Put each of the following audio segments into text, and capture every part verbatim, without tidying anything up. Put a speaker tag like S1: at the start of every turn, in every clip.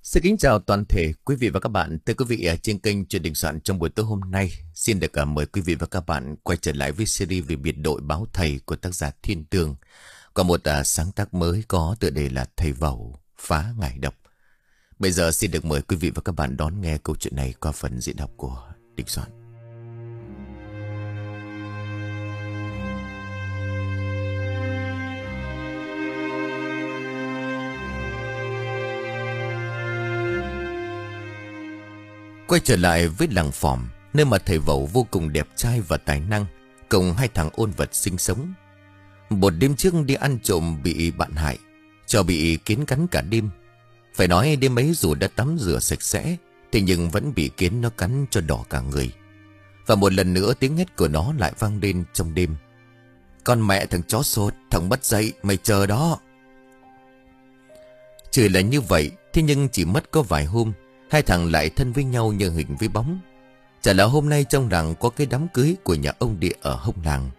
S1: Xin kính chào toàn thể quý vị và các bạn. Thưa quý vị, ở trên kênh Truyền Đình Soạn trong buổi tối hôm nay, xin được mời quý vị và các bạn quay trở lại với series về biệt đội báo thầy của tác giả Thiên Tường. Có một uh, sáng tác mới có tựa đề là Thầy Vẩu Phá Ngải Độc. Bây giờ xin được mời quý vị và các bạn đón nghe câu chuyện này qua phần diễn đọc của Đình Soạn. Quay trở lại với làng Phòm, nơi mà thầy Vẩu vô cùng đẹp trai và tài năng, cùng hai thằng ôn vật sinh sống. Một đêm trước đi ăn trộm bị bạn hại, cho bị kiến cắn cả đêm. Phải nói đêm ấy dù đã tắm rửa sạch sẽ, thì nhưng vẫn bị kiến nó cắn cho đỏ cả người. Và một lần nữa tiếng hét của nó lại vang lên trong đêm. Con mẹ thằng chó sột, thằng mất dậy, mày chờ đó. Trời là như vậy, thế nhưng chỉ mất có vài hôm, hai thằng lại thân với nhau như hình với bóng. Chả là hôm nay trong làng có cái đám cưới của nhà ông Địa ở hông làng.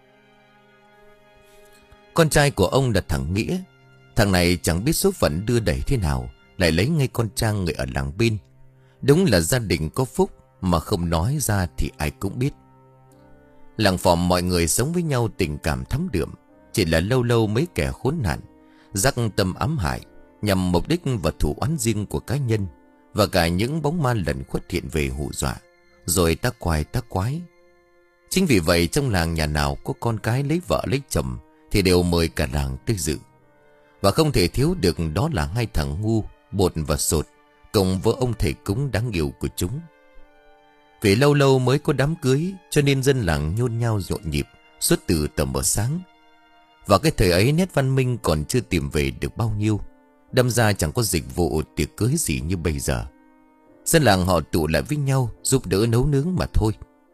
S1: Con trai của ông là thằng Nghĩa. Thằng này chẳng biết số phận đưa đẩy thế nào, lại lấy ngay con Trang người ở làng bên. Đúng là gia đình có phúc, mà không nói ra thì ai cũng biết. Làng Phòm mọi người sống với nhau tình cảm thắm đượm. Chỉ là lâu lâu mấy kẻ khốn nạn dắc tâm ám hại, nhằm mục đích và thủ oán riêng của cá nhân, và cả những bóng ma lần khuất hiện về hù dọa, rồi tác quái tác quái. Chính vì vậy trong làng nhà nào có con cái lấy vợ lấy chồng thì đều mời cả làng tới dự. Và không thể thiếu được đó là hai thằng ngu, Bột và Sột, cùng với ông thầy cúng đáng yêu của chúng. Vì lâu lâu mới có đám cưới, cho nên dân làng nhôn nhao nhộn nhịp suốt từ tầm mờ sáng. Và cái thời ấy nét văn minh còn chưa tìm về được bao nhiêu, đâm ra chẳng có dịch vụ tiệc cưới gì như bây giờ. Dân làng họ tụ lại với nhau giúp đỡ nấu nướng mà thôi.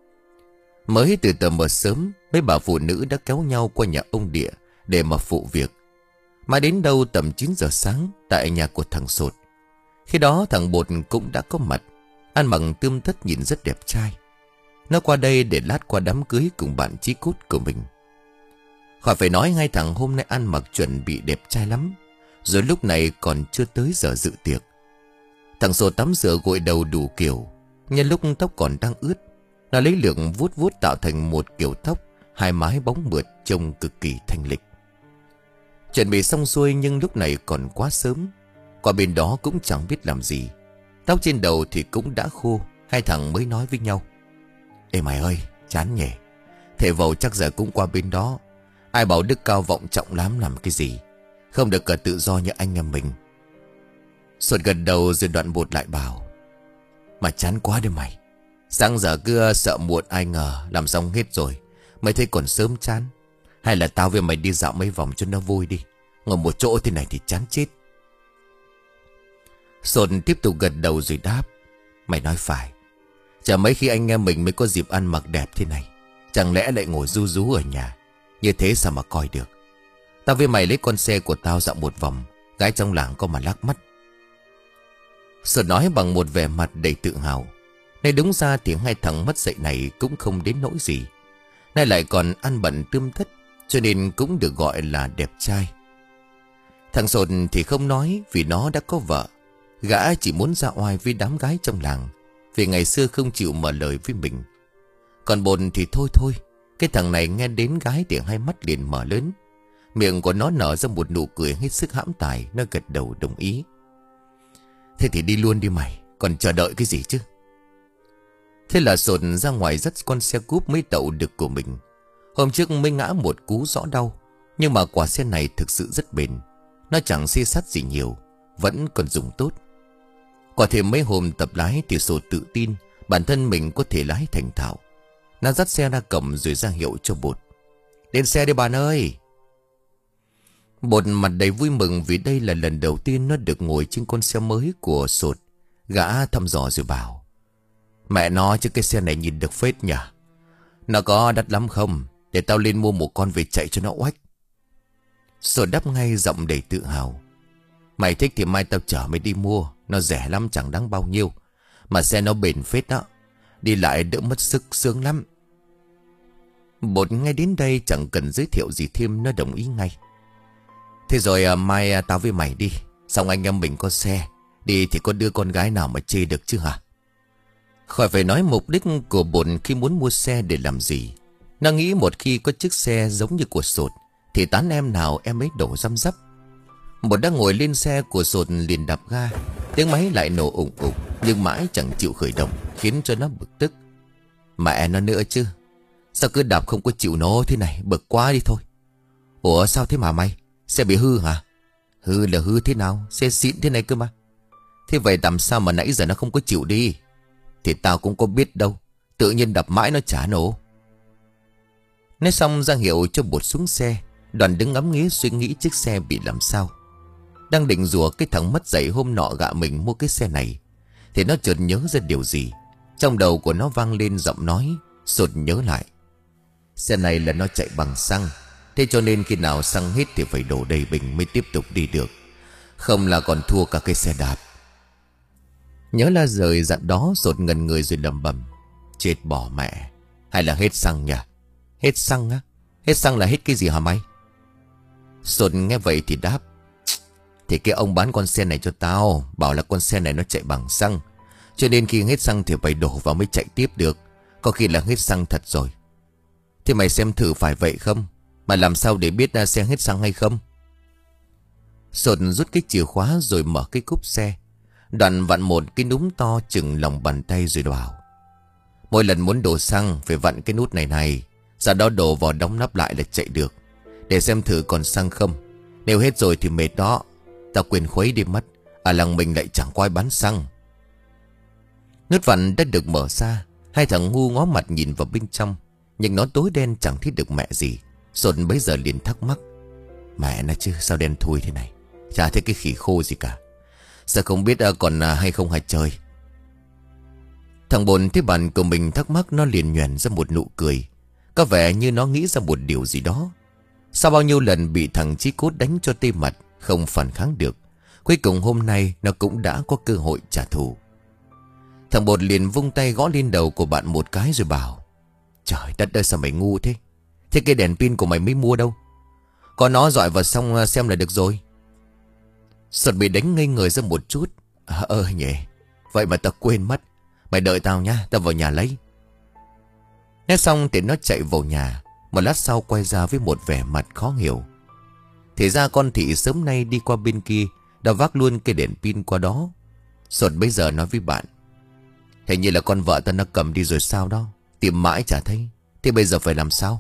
S1: Mới từ tầm mờ sớm, mấy bà phụ nữ đã kéo nhau qua nhà ông Địa để mà phụ việc. Mà đến đâu tầm chín giờ sáng tại nhà của thằng Sột. Khi đó thằng Bột cũng đã có mặt, ăn mặc tươm tất nhìn rất đẹp trai. Nó qua đây để lát qua đám cưới cùng bạn chí cốt của mình. Khỏi phải nói hai thằng hôm nay ăn mặc chuẩn bị đẹp trai lắm. Rồi lúc này còn chưa tới giờ dự tiệc. Thằng Sột tắm rửa gội đầu đủ kiểu. Nhân lúc tóc còn đang ướt, nó lấy lược vuốt vuốt tạo thành một kiểu tóc hai mái bóng mượt trông cực kỳ thanh lịch. Chuẩn bị xong xuôi nhưng lúc này còn quá sớm. Qua bên đó cũng chẳng biết làm gì. Tóc trên đầu thì cũng đã khô. Hai thằng mới nói với nhau: Ê mày ơi, chán nhỉ. Thầy Vẩu chắc giờ cũng qua bên đó. Ai bảo đức cao vọng trọng lắm làm cái gì, không được cả tự do như anh em mình. Sột gật đầu rồi đoạn Bột lại bảo: Mà chán quá đấy mày. Sáng giờ cứ sợ muộn ai ngờ làm xong hết rồi. Mày thấy còn sớm chán. Hay là tao với mày đi dạo mấy vòng cho nó vui đi. Ngồi một chỗ thế này thì chán chết. Sột tiếp tục gật đầu rồi đáp: Mày nói phải. Chả mấy khi anh em mình mới có dịp ăn mặc đẹp thế này. Chẳng lẽ lại ngồi ru rú ở nhà. Như thế sao mà coi được. Tao với mày lấy con xe của tao dạo một vòng. Gái trong làng có mà lác mắt. Sột nói bằng một vẻ mặt đầy tự hào. Nay đúng ra thì hai thằng mất dạy này cũng không đến nỗi gì. Nay lại còn ăn bận tươm tất, cho nên cũng được gọi là đẹp trai. Thằng Sột thì không nói vì nó đã có vợ. Gã chỉ muốn ra oai với đám gái trong làng, vì ngày xưa không chịu mở lời với mình. Còn Bột thì thôi thôi. Cái thằng này nghe đến gái thì hai mắt liền mở lớn. Miệng của nó nở ra một nụ cười hết sức hãm tài. Nó gật đầu đồng ý. Thế thì đi luôn đi mày. Còn chờ đợi cái gì chứ. Thế là Sột ra ngoài dắt con xe cúp mới tậu được của mình. Hôm trước mới ngã một cú rõ đau. Nhưng mà quả xe này thực sự rất bền. Nó chẳng xê xát gì nhiều, vẫn còn dùng tốt. Quả thêm mấy hôm tập lái thì Sột tự tin bản thân mình có thể lái thành thạo. Nó dắt xe ra cổng rồi ra hiệu cho Bột: Lên xe đi bạn ơi. Bột mặt đầy vui mừng vì đây là lần đầu tiên nó được ngồi trên con xe mới của Sột. Gã thăm dò rồi bảo: Mẹ nó chứ cái xe này nhìn được phết nhỉ. Nó có đắt lắm không? Để tao lên mua một con về chạy cho nó oách. Sột đáp ngay giọng đầy tự hào: Mày thích thì mai tao chở mày đi mua. Nó rẻ lắm chẳng đáng bao nhiêu. Mà xe nó bền phết đó. Đi lại đỡ mất sức sướng lắm. Bột ngay đến đây chẳng cần giới thiệu gì thêm, nó đồng ý ngay. Thế rồi à, mai à, tao với mày đi. Xong anh em mình có xe Đi thì có đứa con gái nào mà chê được chứ hả? Khỏi phải nói mục đích của bột khi muốn mua xe để làm gì. Nó nghĩ một khi có chiếc xe giống như của Sột thì tán em nào em ấy đổ răm rắp. Bột đang ngồi lên xe của Sột liền đạp ga. Tiếng máy lại nổ ủng ủng, nhưng mãi chẳng chịu khởi động, khiến cho nó bực tức. Mẹ nó nữa chứ, sao cứ đạp không có chịu nổ thế này, bực quá đi thôi. Ủa sao thế mà mày? Xe bị hư hả? Hư là hư thế nào? Xe xịn thế này cơ mà. Thế vậy làm sao mà nãy giờ nó không có chịu đi? Thì tao cũng có biết đâu, tự nhiên đập mãi nó chả nổ. Nói xong ra hiệu cho bột xuống xe. Đoàn đứng ngắm nghía suy nghĩ chiếc xe bị làm sao. Đang định rủa cái thằng mất dạy hôm nọ gạ mình mua cái xe này, thì nó chợt nhớ ra điều gì. Trong đầu của nó vang lên giọng nói. Sột nhớ lại, xe này là nó chạy bằng xăng, thế cho nên khi nào xăng hết thì phải đổ đầy bình mới tiếp tục đi được, không là còn thua cả cái xe đạp. Nhớ là rời dặn đó, Sột ngần người rồi lẩm bẩm. Chết bỏ mẹ. Hay là hết xăng nhỉ? Hết xăng á? Hết xăng là hết cái gì hả mày? Sột nghe vậy thì đáp. Thì cái ông bán con xe này cho tao bảo là con xe này nó chạy bằng xăng, cho nên khi hết xăng thì phải đổ vào mới chạy tiếp được. Có khi là hết xăng thật rồi. Thế mày xem thử phải vậy không? Mà làm sao để biết là xe hết xăng hay không? Sột rút cái chìa khóa rồi mở cái cốp xe. Đoạn vặn một cái núm to chừng lòng bàn tay rồi bảo. Mỗi lần muốn đổ xăng phải vặn cái nút này này, sau đó đổ vào đóng nắp lại là chạy được. Để xem thử còn xăng không. Nếu hết rồi thì mệt đó. Tao quên khuấy đi mất. Ở làng mình lại chẳng có ai bán xăng. Nút vặn đã được mở ra. Hai thằng ngu ngó mặt nhìn vào bên trong, nhưng nó tối đen chẳng thấy được mẹ gì. Sột bấy giờ liền thắc mắc. Mẹ nó chứ, sao đen thui thế này? Chả thấy cái khỉ khô gì cả. Sao không biết còn hay không hay chơi. Thằng Bồn thấy bạn của mình thắc mắc, nó liền nhoẻn ra một nụ cười. Có vẻ như nó nghĩ ra một điều gì đó. Sau bao nhiêu lần bị thằng Chí Cốt đánh cho tê mặt, không phản kháng được, cuối cùng hôm nay nó cũng đã có cơ hội trả thù. Thằng Bột liền vung tay gõ lên đầu của bạn một cái rồi bảo. Trời đất ơi, sao mày ngu thế? Thế cái đèn pin của mày mới mua đâu? Có nó dọi vào xong xem là được rồi. Sột bị đánh ngây người ra một chút. À, ơ nhỉ, vậy mà tao quên mất. Mày đợi tao nhá, tao vào nhà lấy. Nói xong thì nó chạy vào nhà. Một lát sau quay ra với một vẻ mặt khó hiểu. Thì ra con Thị sớm nay đi qua bên kia đã vác luôn cái đèn pin qua đó. Sột bây giờ nói với bạn. Hình như là con vợ tao nó cầm đi rồi sao đó. Tìm mãi chả thấy. Thế bây giờ phải làm sao?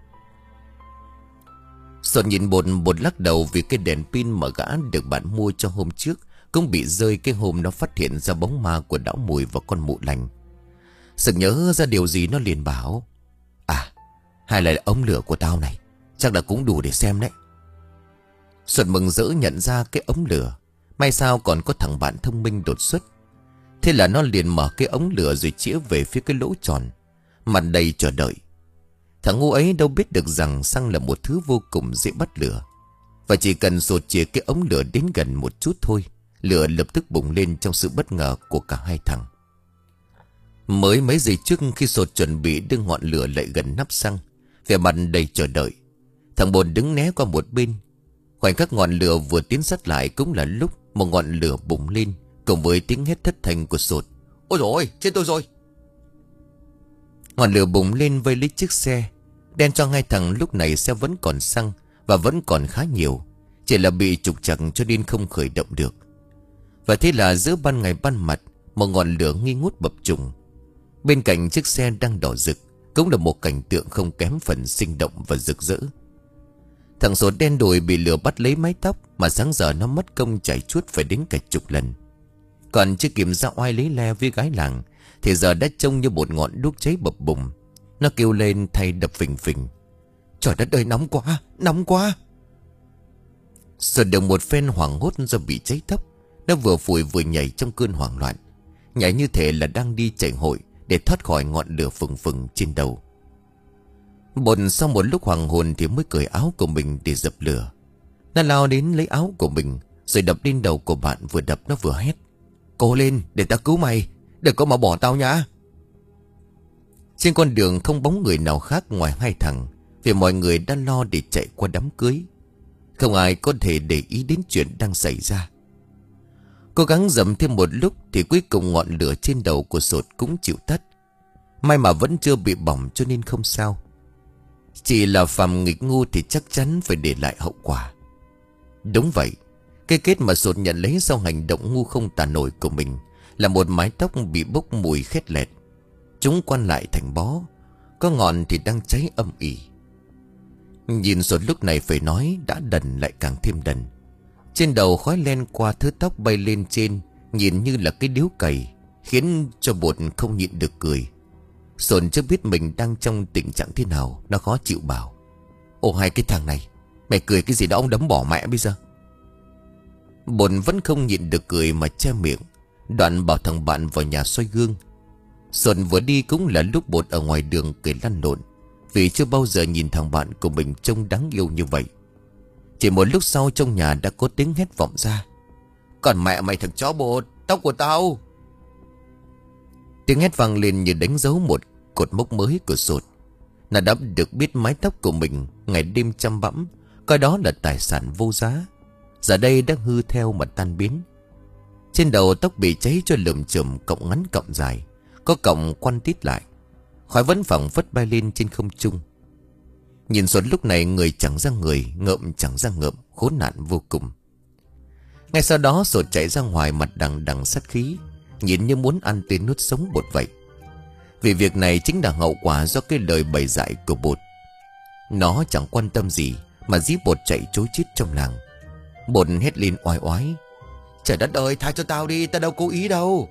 S1: Sột nhìn Bột, Bột lắc đầu vì cái đèn pin mà gã được bạn mua cho hôm trước cũng bị rơi cái hôm nó phát hiện ra bóng ma của Đảo Mùi và con Mụ Lành. Sực nhớ ra điều gì nó liền bảo. À, hay là ống lửa của tao này, chắc là cũng đủ để xem đấy. Sột mừng rỡ nhận ra cái ống lửa. May sao còn có thằng bạn thông minh đột xuất. Thế là nó liền mở cái ống lửa rồi chĩa về phía cái lỗ tròn, mặt đầy chờ đợi. Thằng ngu ấy đâu biết được rằng xăng là một thứ vô cùng dễ bắt lửa. Và chỉ cần Sột chĩa cái ống lửa đến gần một chút thôi, lửa lập tức bùng lên trong sự bất ngờ của cả hai thằng. Mới mấy giây trước khi Sột chuẩn bị đưa ngọn lửa lại gần nắp xăng, vẻ mặt đầy chờ đợi, thằng Bồn đứng né qua một bên. Khoảnh khắc ngọn lửa vừa tiến sát lại cũng là lúc một ngọn lửa bùng lên, cùng với tiếng hét thất thanh của Sột. Ôi dồi ôi, chết tôi rồi! Ngọn lửa bùng lên vây lấy chiếc xe. Đen cho hai thằng lúc này xe vẫn còn xăng và vẫn còn khá nhiều, chỉ là bị trục trặc cho nên không khởi động được. Và thế là giữa ban ngày ban mặt, một ngọn lửa nghi ngút bập trùng. Bên cạnh chiếc xe đang đỏ rực cũng là một cảnh tượng không kém phần sinh động và rực rỡ. Thằng Sột đen đùi bị lửa bắt lấy mái tóc, mà sáng giờ nó mất công chảy chuốt phải đến cả chục lần. Còn chưa kịp ra oai lấy le với gái làng thì giờ đã trông như một ngọn đuốc cháy bập bùng. Nó kêu lên thay đập phình phình. Trời đất ơi, nóng quá, nóng quá! Sột được một phen hoảng hốt do bị cháy tóc. Nó vừa phủi vừa nhảy trong cơn hoảng loạn, nhảy như thể là đang đi chạy hội để thoát khỏi ngọn lửa phừng phừng trên đầu. Bột sau một lúc hoàng hồn thì mới cởi áo của mình để dập lửa. Nó lao đến lấy áo của mình rồi đập lên đầu của bạn, vừa đập nó vừa hét. Cố lên, để ta cứu mày, đừng có mà bỏ tao nhá. Trên con đường không bóng người nào khác ngoài hai thằng, vì mọi người đã lo để chạy qua đám cưới. Không ai có thể để ý đến chuyện đang xảy ra. Cố gắng dầm thêm một lúc thì cuối cùng ngọn lửa trên đầu của Sột cũng chịu tắt. May mà vẫn chưa bị bỏng cho nên không sao. Chỉ là phàm nghịch ngu thì chắc chắn phải để lại hậu quả. Đúng vậy, cái kết mà Sột nhận lấy sau hành động ngu không tả nổi của mình là một mái tóc bị bốc mùi khét lẹt. Chúng quăn lại thành bó, có ngọn thì đang cháy âm ỉ. Nhìn Sột lúc này phải nói đã đần lại càng thêm đần. Trên đầu khói len qua thứ tóc bay lên trên, nhìn như là cái điếu cày, khiến cho Bột không nhịn được cười. Sột chưa biết mình đang trong tình trạng thế nào, nó khó chịu bảo: Ồ hai cái thằng này, mày cười cái gì đó, ông đấm bỏ mẹ bây giờ. Bột vẫn không nhịn được cười mà che miệng, đoạn bảo thằng bạn vào nhà soi gương. Sột vừa đi cũng là lúc Bột ở ngoài đường cười lăn lộn, vì chưa bao giờ nhìn thằng bạn của mình trông đáng yêu như vậy. Chỉ một lúc sau trong nhà đã có tiếng hét vọng ra: Còn mẹ mày thằng chó Bột, tóc của tao! Tiếng hét vang lên như đánh dấu một cột mốc mới của Sột. Nó đã được biết mái tóc của mình ngày đêm chăm bẵm, coi đó là tài sản vô giá, giờ đây đã hư theo mà tan biến. Trên đầu tóc bị cháy cho lượm chườm, cọng ngắn cọng dài, có cọng quăn tít lại. Khói vẫn phẳng phất bay lên trên không trung. Nhìn Sột lúc này người chẳng ra người, ngợm chẳng ra ngợm, khốn nạn vô cùng. Ngay sau đó Sột chạy ra ngoài, mặt đằng đằng sát khí, nhìn như muốn ăn tươi nuốt sống Bột vậy. Vì việc này chính là hậu quả do cái lời bày dại của Bột. Nó chẳng quan tâm gì mà dí Bột chạy trối chết trong làng. Bột hét lên oai oái: Trời đất ơi, tha cho tao đi, tao đâu cố ý đâu.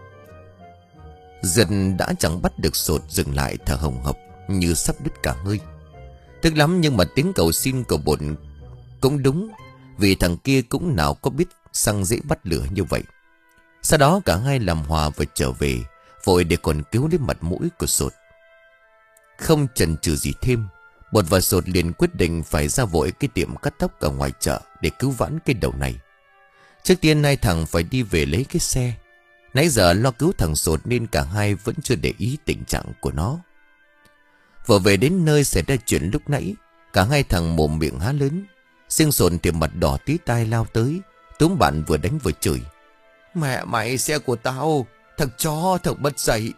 S1: Dần đã chẳng bắt được Sột dừng lại, thở hồng hộc như sắp đứt cả hơi. Tức lắm nhưng mà tiếng cầu xin của Bột cũng đúng, vì thằng kia cũng nào có biết xăng dễ bắt lửa như vậy. Sau đó cả hai làm hòa và trở về, vội để còn cứu lấy mặt mũi của Sột. Không chần chừ gì thêm, Bột và Sột liền quyết định phải ra vội cái tiệm cắt tóc ở ngoài chợ để cứu vãn cái đầu này. Trước tiên hai thằng phải đi về lấy cái xe. Nãy giờ lo cứu thằng Sột nên cả hai vẫn chưa để ý tình trạng của nó. Vừa về đến nơi xảy ra chuyện lúc nãy, cả hai thằng mồm miệng há lớn. Riêng Sột thì mặt đỏ tí tai lao tới, túm bạn vừa đánh vừa chửi: Mẹ mày, xe của tao, thằng chó, thằng mất dạy.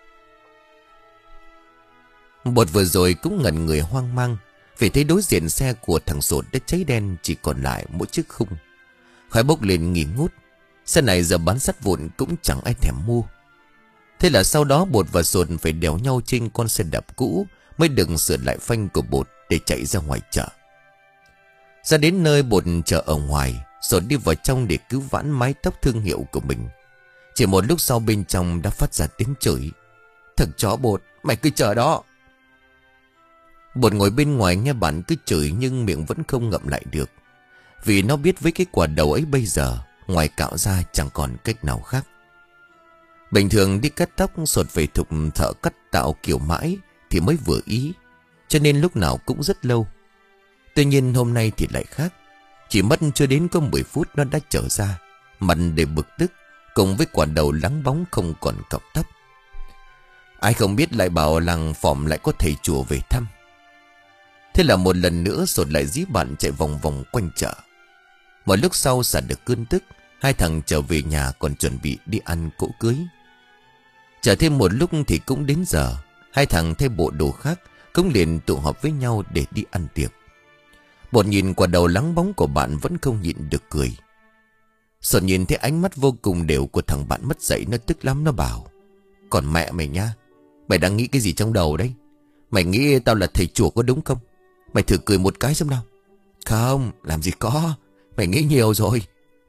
S1: Bột vừa rồi cũng ngẩn người hoang mang, vì thấy đối diện xe của thằng Sột đã cháy đen, chỉ còn lại mỗi chiếc khung. Khói bốc lên nghi ngút. Xe này giờ bán sắt vụn cũng chẳng ai thèm mua. Thế là sau đó Bột và Sột phải đèo nhau trên con xe đạp cũ mới đừng sửa lại phanh của Bột để chạy ra ngoài chợ. Ra đến nơi Bột chờ ở ngoài, Sột đi vào trong để cứu vãn mái tóc thương hiệu của mình. Chỉ một lúc sau bên trong đã phát ra tiếng chửi: Thằng chó Bột, mày cứ chờ đó. Bột ngồi bên ngoài nghe bạn cứ chửi nhưng miệng vẫn không ngậm lại được, vì nó biết với cái quả đầu ấy bây giờ ngoài cạo ra chẳng còn cách nào khác. Bình thường đi cắt tóc Sột phải thục thợ cắt tạo kiểu mãi thì mới vừa ý, cho nên lúc nào cũng rất lâu. Tuy nhiên hôm nay thì lại khác. Chỉ mất chưa đến có mười phút nó đã trở ra, mặt đầy bực tức, cùng với quả đầu lắng bóng không còn cọng tóc. Ai không biết lại bảo làng phòm lại có thầy chùa về thăm. Thế là một lần nữa Sột lại dí bạn chạy vòng vòng quanh chợ. Một lúc sau xả được cơn tức, hai thằng trở về nhà còn chuẩn bị đi ăn cỗ cưới. Chờ thêm một lúc thì cũng đến giờ. Hai thằng thay bộ đồ khác cũng liền tụ họp với nhau để đi ăn tiệc. Bột nhìn quả đầu lắng bóng của bạn vẫn không nhịn được cười. Sột nhìn thấy ánh mắt vô cùng đều của thằng bạn mất dạy, nó tức lắm, nó bảo: Còn mẹ mày nha, mày đang nghĩ cái gì trong đầu đấy? Mày nghĩ tao là thầy chùa có đúng không? Mày thử cười một cái xem nào. Không, làm gì có, mày nghĩ nhiều rồi.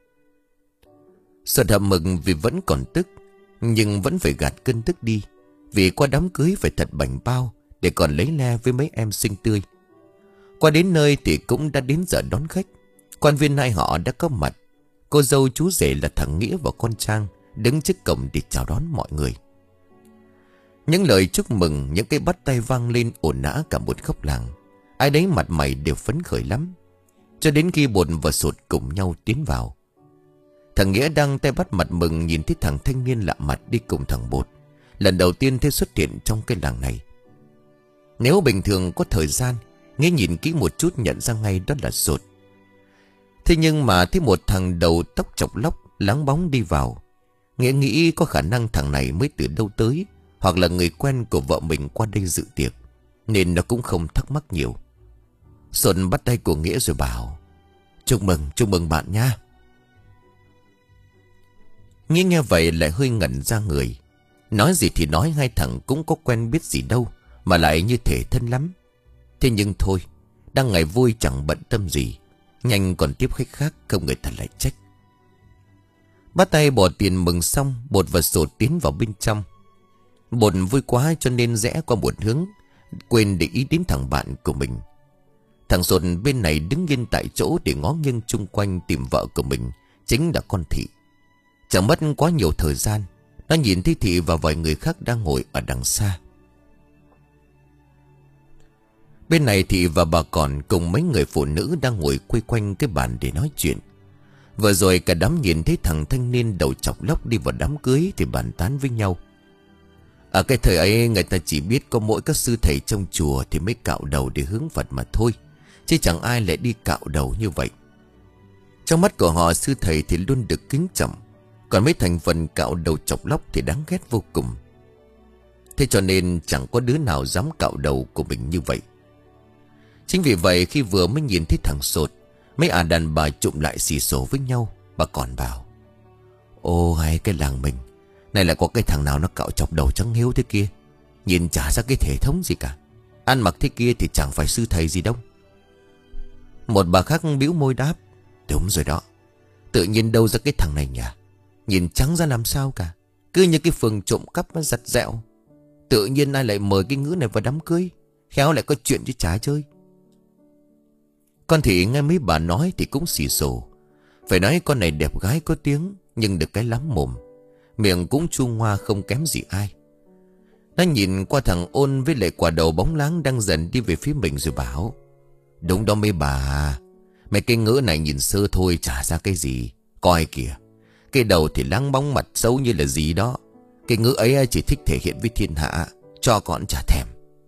S1: Sột hậm mực vì vẫn còn tức, nhưng vẫn phải gạt cơn tức đi, vì qua đám cưới phải thật bảnh bao để còn lấy le với mấy em xinh tươi. Qua đến nơi thì cũng đã đến giờ đón khách. Quan viên hai họ đã có mặt. Cô dâu chú rể là thằng Nghĩa và con Trang đứng trước cổng để chào đón mọi người. Những lời chúc mừng, những cái bắt tay vang lên ồn ào cả một khóc làng. Ai đấy mặt mày đều phấn khởi lắm. Cho đến khi Bột và Sột cùng nhau tiến vào. Thằng Nghĩa đang tay bắt mặt mừng nhìn thấy thằng thanh niên lạ mặt đi cùng thằng Bột. Lần đầu tiên thấy xuất hiện trong cái làng này. Nếu bình thường có thời gian, Nghĩa nhìn kỹ một chút nhận ra ngay đó là Sột. Thế nhưng mà thấy một thằng đầu tóc chọc lóc láng bóng đi vào. Nghĩa nghĩ có khả năng thằng này mới từ đâu tới, hoặc là người quen của vợ mình qua đây dự tiệc, nên nó cũng không thắc mắc nhiều. Xuân bắt tay của Nghĩa rồi bảo: Chúc mừng, chúc mừng bạn nha. Nghĩa nghe vậy lại hơi ngẩn ra người. Nói gì thì nói, hai thằng cũng có quen biết gì đâu mà lại như thể thân lắm. Thế nhưng thôi, đang ngày vui chẳng bận tâm gì, nhanh còn tiếp khách khác, không người ta lại trách. Bắt tay bỏ tiền mừng xong, Bột và Sột tiến vào bên trong. Bột vui quá cho nên rẽ qua một hướng, quên để ý đến thằng bạn của mình. Thằng Sột bên này đứng yên tại chỗ để ngó nghiêng chung quanh tìm vợ của mình, chính là con Thị. Chẳng mất quá nhiều thời gian, nó nhìn thấy Thị và vài người khác đang ngồi ở đằng xa. Bên này Thị và bà Còn cùng mấy người phụ nữ đang ngồi quây quanh cái bàn để nói chuyện. Vừa rồi cả đám nhìn thấy thằng thanh niên đầu chọc lóc đi vào đám cưới thì bàn tán với nhau. Ở cái thời ấy người ta chỉ biết có mỗi các sư thầy trong chùa thì mới cạo đầu để hướng Phật mà thôi, chứ chẳng ai lại đi cạo đầu như vậy. Trong mắt của họ, sư thầy thì luôn được kính trọng, còn mấy thành phần cạo đầu chọc lóc thì đáng ghét vô cùng. Thế cho nên chẳng có đứa nào dám cạo đầu của mình như vậy. Chính vì vậy khi vừa mới nhìn thấy thằng Sột, mấy ả đàn bà chụm lại xì xồ với nhau. Bà Còn bảo: Ô hay cái làng mình này lại có cái thằng nào nó cạo chọc đầu trắng hiếu thế kia, nhìn chả ra cái thể thống gì cả, ăn mặc thế kia thì chẳng phải sư thầy gì đâu. Một bà khác bĩu môi đáp: Đúng rồi đó, tự nhiên đâu ra cái thằng này nhỉ, nhìn trắng ra làm sao cả, cứ như cái phường trộm cắp nó giặt dẹo. Tự nhiên ai lại mời cái ngữ này vào đám cưới, khéo lại có chuyện chứ chả chơi. Con Thị nghe mấy bà nói thì cũng xì xồ. Phải nói con này đẹp gái có tiếng, nhưng được cái lắm mồm, miệng cũng chu ngoa không kém gì ai. Nó nhìn qua thằng Ôn với lại quả đầu bóng láng đang dần đi về phía mình rồi bảo: Đúng đó mấy bà, mấy cái ngữ này nhìn sơ thôi chả ra cái gì. Coi kìa, cái đầu thì láng bóng, mặt xấu như là gì đó. Cái ngữ ấy chỉ thích thể hiện với thiên hạ, cho con chả thèm.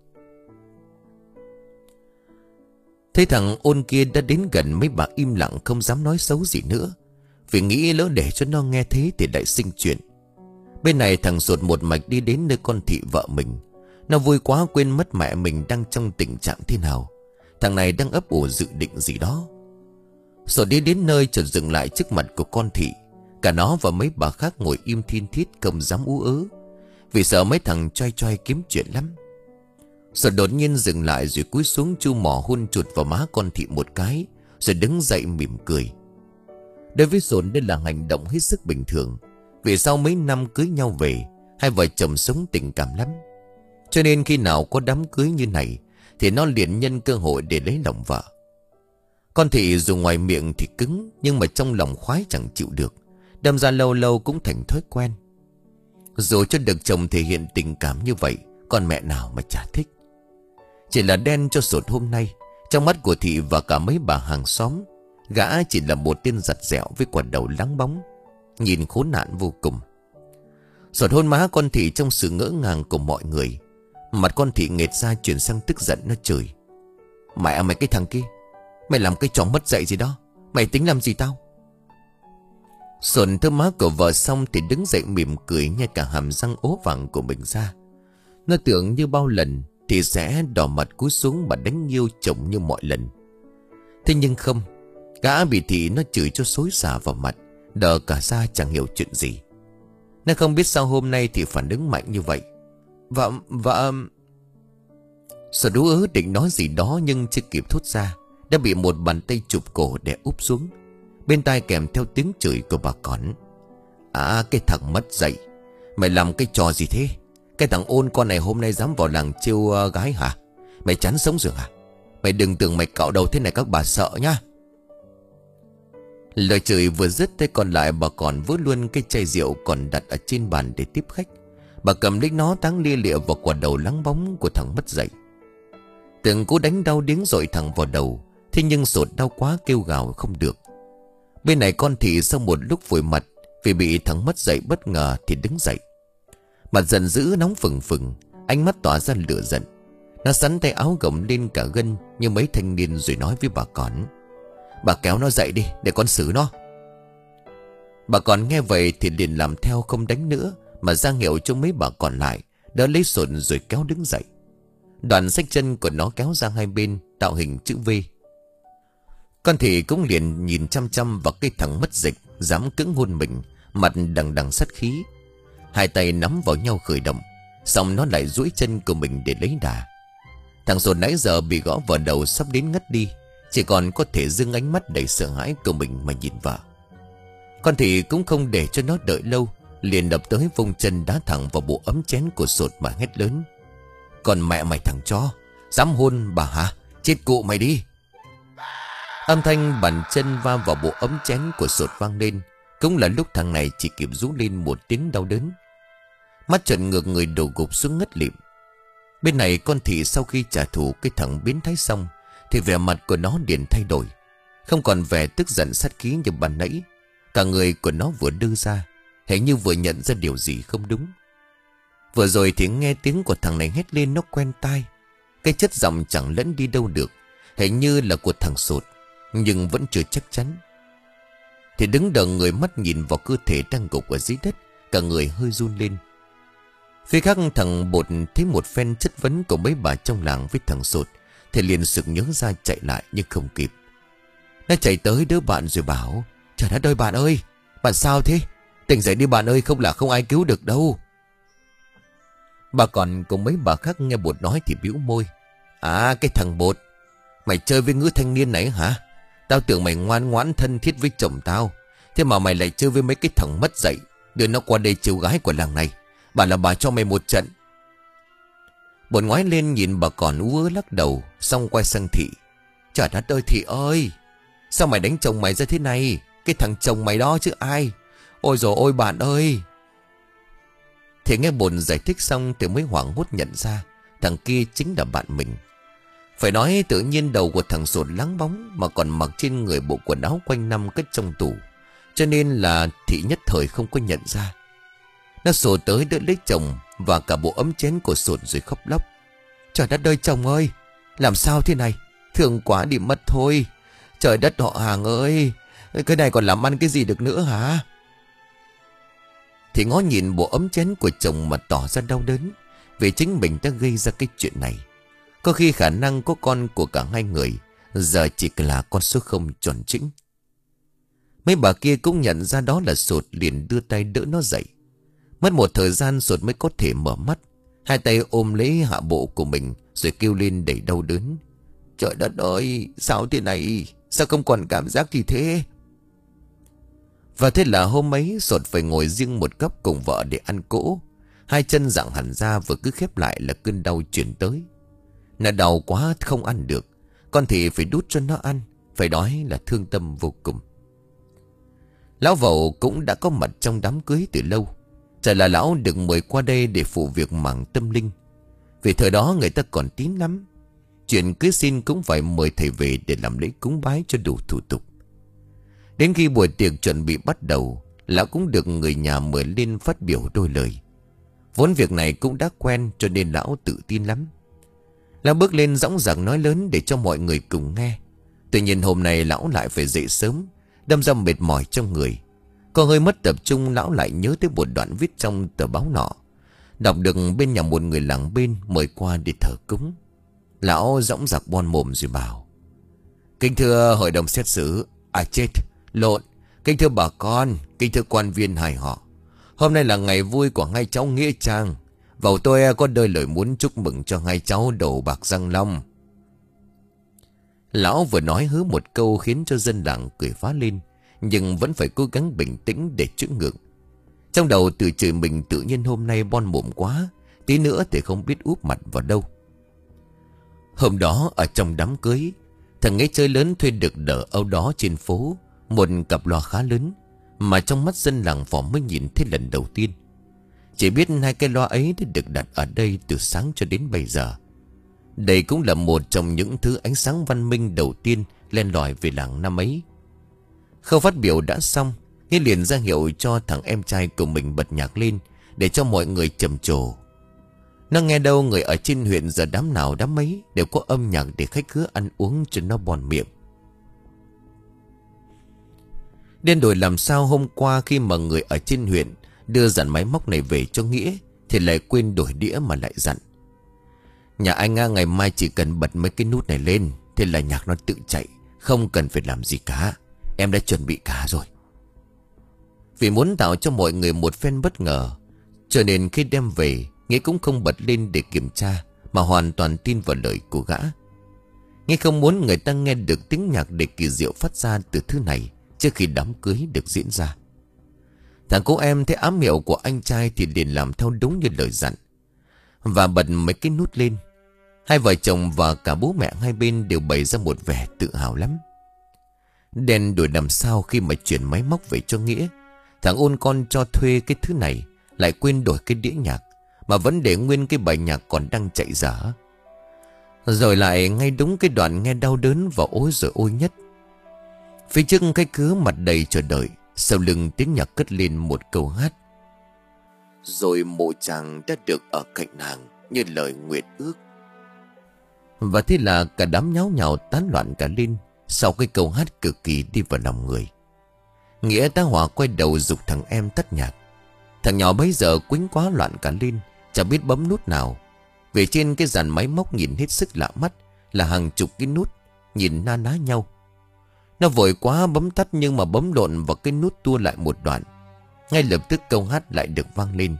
S1: Thấy thằng Ôn kia đã đến gần, mấy bà im lặng không dám nói xấu gì nữa, vì nghĩ lỡ để cho nó nghe thế thì lại sinh chuyện. Bên này thằng Sột một mạch đi đến nơi con Thị vợ mình. Nó vui quá quên mất mẹ mình đang trong tình trạng thế nào. Thằng này đang ấp ủ dự định gì đó. Sột đi đến nơi chợt dừng lại trước mặt của con Thị. Cả nó và mấy bà khác ngồi im thiên thiết không dám ú ớ, vì sợ mấy thằng choi choi kiếm chuyện lắm. Sột đột nhiên dừng lại rồi cúi xuống chu mỏ hôn chụt vào má con Thị một cái, rồi đứng dậy mỉm cười. Đối với Sột đây là hành động hết sức bình thường, vì sau mấy năm cưới nhau về, hai vợ chồng sống tình cảm lắm. Cho nên khi nào có đám cưới như này thì nó liền nhân cơ hội để lấy lòng vợ. Con Thị dù ngoài miệng thì cứng, nhưng mà trong lòng khoái chẳng chịu được, đâm ra lâu lâu cũng thành thói quen. Dù cho được chồng thể hiện tình cảm như vậy, con mẹ nào mà chả thích. Chỉ là đen cho Sột hôm nay, trong mắt của Thị và cả mấy bà hàng xóm, gã chỉ là một tên giặt dẹo với quả đầu láng bóng, nhìn khốn nạn vô cùng. Sột hôn má con Thị trong sự ngỡ ngàng của mọi người. Mặt con Thị nghệt ra chuyển sang tức giận, nó chửi: Mẹ mày cái thằng kia, mày làm cái trò mất dạy gì đó, mày tính làm gì tao? Sột thơm má của vợ xong thì đứng dậy mỉm cười, nhai cả hàm răng ố vàng của mình ra. Nó tưởng như bao lần thì sẽ đỏ mặt cúi xuống mà đánh yêu chồng như mọi lần. Thế nhưng không, gã bị Thị nó chửi cho xối xả vào mặt, đờ cả ra chẳng hiểu chuyện gì. Nó không biết sao hôm nay thì phản ứng mạnh như vậy. Vợ, vợ... Sột ú ớ định nói gì đó nhưng chưa kịp thốt ra, đã bị một bàn tay chụp cổ đè úp xuống, bên tai kèm theo tiếng chửi của bà Còn: À cái thằng mất dạy, mày làm cái trò gì thế? Cái thằng Ôn con này hôm nay dám vào làng trêu uh, gái hả? Mày chán sống rồi hả? Mày đừng tưởng mày cạo đầu thế này các bà sợ nhá. Lời chửi vừa dứt, tay còn lại bà Còn vớt luôn cái chai rượu còn đặt ở trên bàn để tiếp khách. Bà cầm lấy nó táng lia lịa vào quả đầu láng bóng của thằng mất dạy. Từng cú đánh đau điếng dội thẳng vào đầu, thế nhưng Sột đau quá kêu gào không được. Bên này con Thị sau một lúc vội mặt vì bị thằng mất dạy bất ngờ thì đứng dậy, mặt giận dữ nóng phừng phừng, ánh mắt tỏa ra lửa giận. Nó sắn tay áo gồng lên cả gân như mấy thanh niên rồi nói với bà Còn: Bà kéo nó dậy đi để con xử nó. Bà còn nghe vậy thì liền làm theo không đánh nữa, mà ra hiệu cho mấy bà còn lại đỡ lấy sột rồi kéo đứng dậy. Đoạn xách chân của nó kéo ra hai bên tạo hình chữ V. Con thì cũng liền nhìn chăm chăm vào cái thằng mất dịch dám cứng hôn mình, mặt đằng đằng sát khí. Hai tay nắm vào nhau khởi động, xong nó lại duỗi chân của mình để lấy đà. Thằng sột nãy giờ bị gõ vào đầu sắp đến ngất đi, chỉ còn có thể dưng ánh mắt đầy sợ hãi của mình mà nhìn vợ. Con thì cũng không để cho nó đợi lâu, liền đập tới vung chân đá thẳng vào bộ ấm chén của sột mà hét lớn: "Còn mẹ mày thằng chó, dám hôn bà hả? Chết cụ mày đi!" Âm thanh bàn chân va vào bộ ấm chén của sột vang lên. Cũng là lúc thằng này chỉ kịp rú lên một tiếng đau đớn. Mắt trợn ngược người đổ gục xuống ngất lịm. Bên này con thị sau khi trả thù cái thằng biến thái xong thì vẻ mặt của nó liền thay đổi, không còn vẻ tức giận sát khí như ban nãy. Cả người của nó vừa đưa ra, hình như vừa nhận ra điều gì không đúng. Vừa rồi thì nghe tiếng của thằng này hét lên nó quen tai. Cái chất giọng chẳng lẫn đi đâu được, hình như là của thằng sột, nhưng vẫn chưa chắc chắn. Thì đứng đờ người mắt nhìn vào cơ thể đang gục ở dưới đất, cả người hơi run lên. Phía khác thằng bột thấy một phen chất vấn của mấy bà trong làng với thằng sột thì liền sực nhớ ra chạy lại nhưng không kịp. Nó chạy tới đứa bạn rồi bảo: "Trời đất ơi bạn ơi, bạn sao thế? Tỉnh dậy đi bạn ơi, không là không ai cứu được đâu." Bà còn cùng mấy bà khác nghe bột nói thì bĩu môi: "À cái thằng bột, mày chơi với ngứa thanh niên này hả? Tao tưởng mày ngoan ngoãn thân thiết với chồng tao, thế mà mày lại chơi với mấy cái thằng mất dạy, đưa nó qua đây chiều gái của làng này. Bà là bà cho mày một trận." Bột ngoái lên nhìn bà còn ú ớ lắc đầu, xong quay sang Thị: "Trời đất ơi Thị ơi, sao mày đánh chồng mày ra thế này? Cái thằng chồng mày đó chứ ai. Ôi dồi ôi bạn ơi." Thì nghe bột giải thích xong thì mới hoảng hốt nhận ra thằng kia chính là bạn mình. Phải nói tự nhiên đầu của thằng sột láng bóng, mà còn mặc trên người bộ quần áo quanh năm cất trong tủ, cho nên là Thị nhất thời không có nhận ra. Nó sổ tới đỡ lấy chồng và cả bộ ấm chén của sột rồi khóc lóc: "Trời đất ơi chồng ơi, làm sao thế này? Thương quá đi mất thôi. Trời đất họ hàng ơi, cái này còn làm ăn cái gì được nữa hả?" Thì ngó nhìn bộ ấm chén của chồng mà tỏ ra đau đớn vì chính mình đã gây ra cái chuyện này. Có khi khả năng có con của cả hai người giờ chỉ là con số không tròn chỉnh. Mấy bà kia cũng nhận ra đó là sột, liền đưa tay đỡ nó dậy. Mất một thời gian sột mới có thể mở mắt, hai tay ôm lấy hạ bộ của mình rồi kêu lên đầy đau đớn: "Trời đất ơi, sao thế này? Sao không còn cảm giác gì thế?" Và thế là hôm ấy sột phải ngồi riêng một góc cùng vợ để ăn cỗ. Hai chân dạng hẳn ra vừa cứ khép lại là cơn đau chuyển tới. Nó đau quá không ăn được, con thì phải đút cho nó ăn, phải nói là thương tâm vô cùng. Lão Vẩu cũng đã có mặt trong đám cưới từ lâu. Chả là lão được mời qua đây để phụ việc mảng tâm linh, vì thời đó người ta còn tín lắm. Chuyện cưới xin cũng phải mời thầy về để làm lễ cúng bái cho đủ thủ tục. Đến khi buổi tiệc chuẩn bị bắt đầu, lão cũng được người nhà mời lên phát biểu đôi lời. Vốn việc này cũng đã quen cho nên lão tự tin lắm. Lão bước lên dõng dạc nói lớn để cho mọi người cùng nghe. Tuy nhiên hôm nay lão lại phải dậy sớm, đâm ra mệt mỏi trong người. Có hơi mất tập trung, lão lại nhớ tới một đoạn viết trong tờ báo nọ, đọc được bên nhà một người làng bên mời qua để thờ cúng. Lão dõng dạc bon mồm rồi bảo: "Kính thưa hội đồng xét xử, à chết, lộn, kính thưa bà con, kính thưa quan viên hai họ. Hôm nay là ngày vui của hai cháu nghĩa trang. Vẩu tôi có đôi lời muốn chúc mừng cho hai cháu đầu bạc răng long." Lão vừa nói hứa một câu khiến cho dân làng cười phá lên, nhưng vẫn phải cố gắng bình tĩnh để chữ ngượng. Trong đầu tự chửi mình tự nhiên hôm nay bon mồm quá, tí nữa thì không biết úp mặt vào đâu. Hôm đó ở trong đám cưới, thằng ấy chơi lớn thuê được đỡ âu đó trên phố, một cặp loa khá lớn mà trong mắt dân làng phò mới nhìn thấy lần đầu tiên. Chỉ biết hai cái loa ấy đã được đặt ở đây từ sáng cho đến bây giờ. Đây cũng là một trong những thứ ánh sáng văn minh đầu tiên len lỏi về làng năm ấy. Khâu phát biểu đã xong, Nghĩa liền ra hiệu cho thằng em trai của mình bật nhạc lên để cho mọi người trầm trồ. Nó nghe đâu người ở trên huyện giờ đám nào đám mấy đều có âm nhạc để khách khứa ăn uống cho nó bon miệng. Điên đổi làm sao hôm qua khi mà người ở trên huyện đưa dàn máy móc này về cho Nghĩa thì lại quên đổi đĩa mà lại dặn: nhà anh à, ngày mai chỉ cần bật mấy cái nút này lên thì là nhạc nó tự chạy, không cần phải làm gì cả. Em đã chuẩn bị cả rồi. Vì muốn tạo cho mọi người một phen bất ngờ, cho nên khi đem về, Nghĩa cũng không bật lên để kiểm tra, mà hoàn toàn tin vào lời của gã. Nghĩa không muốn người ta nghe được tiếng nhạc để kỳ diệu phát ra từ thứ này trước khi đám cưới được diễn ra. Thằng cô em thấy ám hiệu của anh trai thì liền làm theo đúng như lời dặn và bật mấy cái nút lên. Hai vợ chồng và cả bố mẹ hai bên đều bày ra một vẻ tự hào lắm. Đen đuổi làm sao khi mà chuyển máy móc về cho Nghĩa, thằng ôn con cho thuê cái thứ này lại quên đổi cái đĩa nhạc, mà vẫn để nguyên cái bài nhạc còn đang chạy dở. Rồi lại ngay đúng cái đoạn nghe đau đớn và ối rồi ôi nhất. Phía trước cái cứ mặt đầy chờ đợi, sau lưng tiếng nhạc cất lên một câu hát: rồi mộ chàng đã được ở cạnh nàng như lời nguyện ước. Và thế là cả đám nháo nhào tán loạn cả lên sau cái câu hát cực kỳ đi vào lòng người. Nghĩa tá hỏa quay đầu giục thằng em tắt nhạc. Thằng nhỏ bấy giờ quýnh quá loạn cả lên, chả biết bấm nút nào. Về trên cái dàn máy móc nhìn hết sức lạ mắt là hàng chục cái nút, nhìn na ná nhau. Nó vội quá bấm tắt, nhưng mà bấm lộn vào cái nút tua lại một đoạn. Ngay lập tức câu hát lại được vang lên: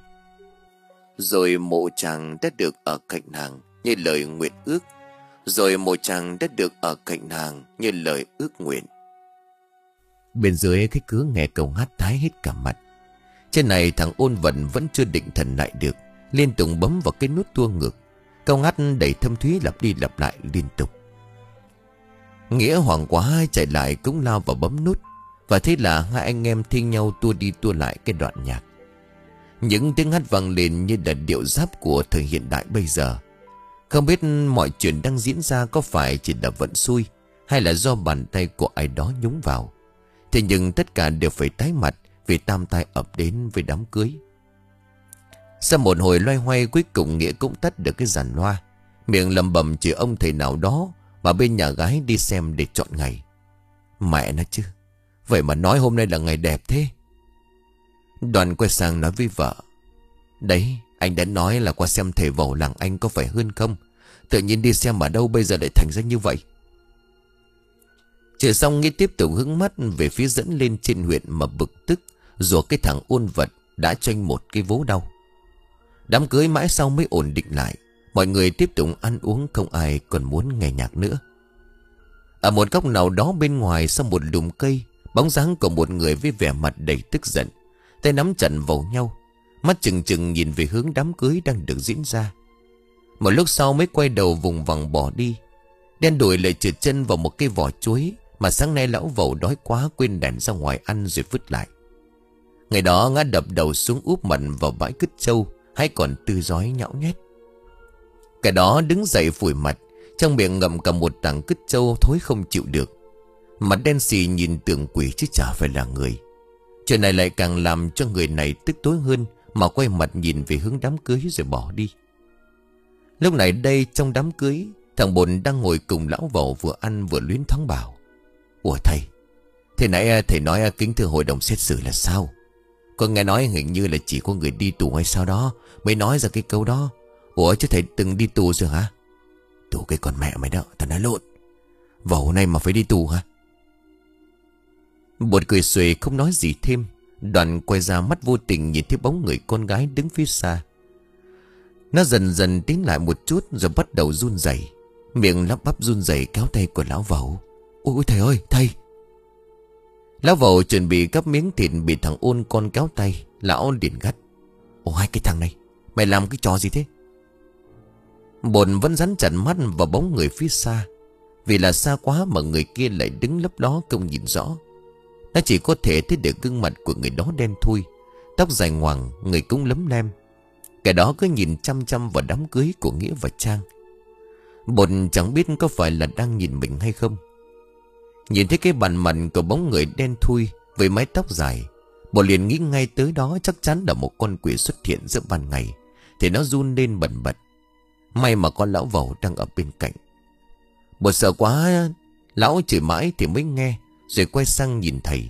S1: rồi mộ chàng đã được ở cạnh nàng như lời nguyện ước. Rồi mộ chàng đã được ở cạnh nàng như lời ước nguyện. Bên dưới cái cứ nghe câu hát tái hết cả mặt. Trên này thằng ôn vận vẫn chưa định thần lại được, liên tục bấm vào cái nút tua ngược. Câu hát đầy thâm thúy lặp đi lặp lại liên tục. Nghĩa hoảng quá chạy lại cũng lao vào bấm nút. Và thế là hai anh em thi nhau tua đi tua lại cái đoạn nhạc. Những tiếng hát vang lên như là điệu giáp của thời hiện đại bây giờ. Không biết mọi chuyện đang diễn ra có phải chỉ là vận xui, hay là do bàn tay của ai đó nhúng vào. Thế nhưng tất cả đều phải tái mặt vì tam tai ập đến với đám cưới. Sau một hồi loay hoay, cuối cùng Nghĩa cũng tắt được cái dàn loa, miệng lầm bầm chỉ ông thầy nào đó mà bên nhà gái đi xem để chọn ngày. Mẹ nó chứ, vậy mà nói hôm nay là ngày đẹp thế. Đoàn quay sang nói với vợ: đấy, anh đã nói là qua xem thầy vẩu làng anh có phải hơn không? Tự nhiên đi xem ở đâu bây giờ lại thành ra như vậy. Chờ xong Nghĩa tiếp tục hướng mắt về phía dẫn lên trên huyện mà bực tức rủa cái thằng ôn vật đã cho anh một cái vố đau. Đám cưới mãi sau mới ổn định lại. Mọi người tiếp tục ăn uống, không ai còn muốn nghe nhạc nữa. Ở một góc nào đó bên ngoài sau một lùm cây, bóng dáng của một người với vẻ mặt đầy tức giận, tay nắm chặt vào nhau, mắt chừng chừng nhìn về hướng đám cưới đang được diễn ra. Một lúc sau mới quay đầu vùng vằng bỏ đi. Đen đuổi lại trượt chân vào một cây vỏ chuối mà sáng nay lão vẩu đói quá quên đèn ra ngoài ăn rồi vứt lại. Ngày đó ngã đập đầu xuống úp mặt vào bãi cứt trâu, hay còn tươi rói nhão nhét. Cái đó đứng dậy phủi mặt, trong miệng ngậm cầm một tảng cứt trâu thối không chịu được. Mặt đen xì nhìn tưởng quỷ chứ chả phải là người. Chuyện này lại càng làm cho người này tức tối hơn, mà quay mặt nhìn về hướng đám cưới rồi bỏ đi. Lúc này đây trong đám cưới, thằng Bồn đang ngồi cùng lão vẩu vừa ăn vừa luyến thoáng bảo: ủa thầy, thế nãy thầy nói kính thưa hội đồng xét xử là sao? Con nghe nói hình như là chỉ có người đi tù hay sao đó mới nói ra cái câu đó. Ủa chứ thầy từng đi tù rồi hả? Tù cái con mẹ mày đó, tao nói lộn. Vẩu này mà phải đi tù hả? Bột cười xuề không nói gì thêm. Đoàn quay ra, mắt vô tình nhìn thấy bóng người con gái đứng phía xa. Nó dần dần tiến lại một chút rồi bắt đầu run rẩy, miệng lắp bắp run rẩy kéo tay của lão vẩu. Ôi thầy ơi thầy! Lão vẩu chuẩn bị gắp miếng thịt bị thằng ôn con kéo tay. Lão liền gắt: ôi hai cái thằng này, mày làm cái trò gì thế? Bồn vẫn dán chặt mắt vào bóng người phía xa. Vì là xa quá mà người kia lại đứng lấp ló không nhìn rõ. Nó chỉ có thể thấy được gương mặt của người đó đen thui, tóc dài ngoằng, người cũng lấm lem. Cái đó cứ nhìn chăm chăm vào đám cưới của Nghĩa và Trang. Bồn chẳng biết có phải là đang nhìn mình hay không. Nhìn thấy cái bàn mặt của bóng người đen thui với mái tóc dài, Bồn liền nghĩ ngay tới đó chắc chắn là một con quỷ xuất hiện giữa ban ngày, thì nó run lên bần bật. May mà con lão vẩu đang ở bên cạnh. Bồn sợ quá, lão chửi mãi thì mới nghe, rồi quay sang nhìn thầy.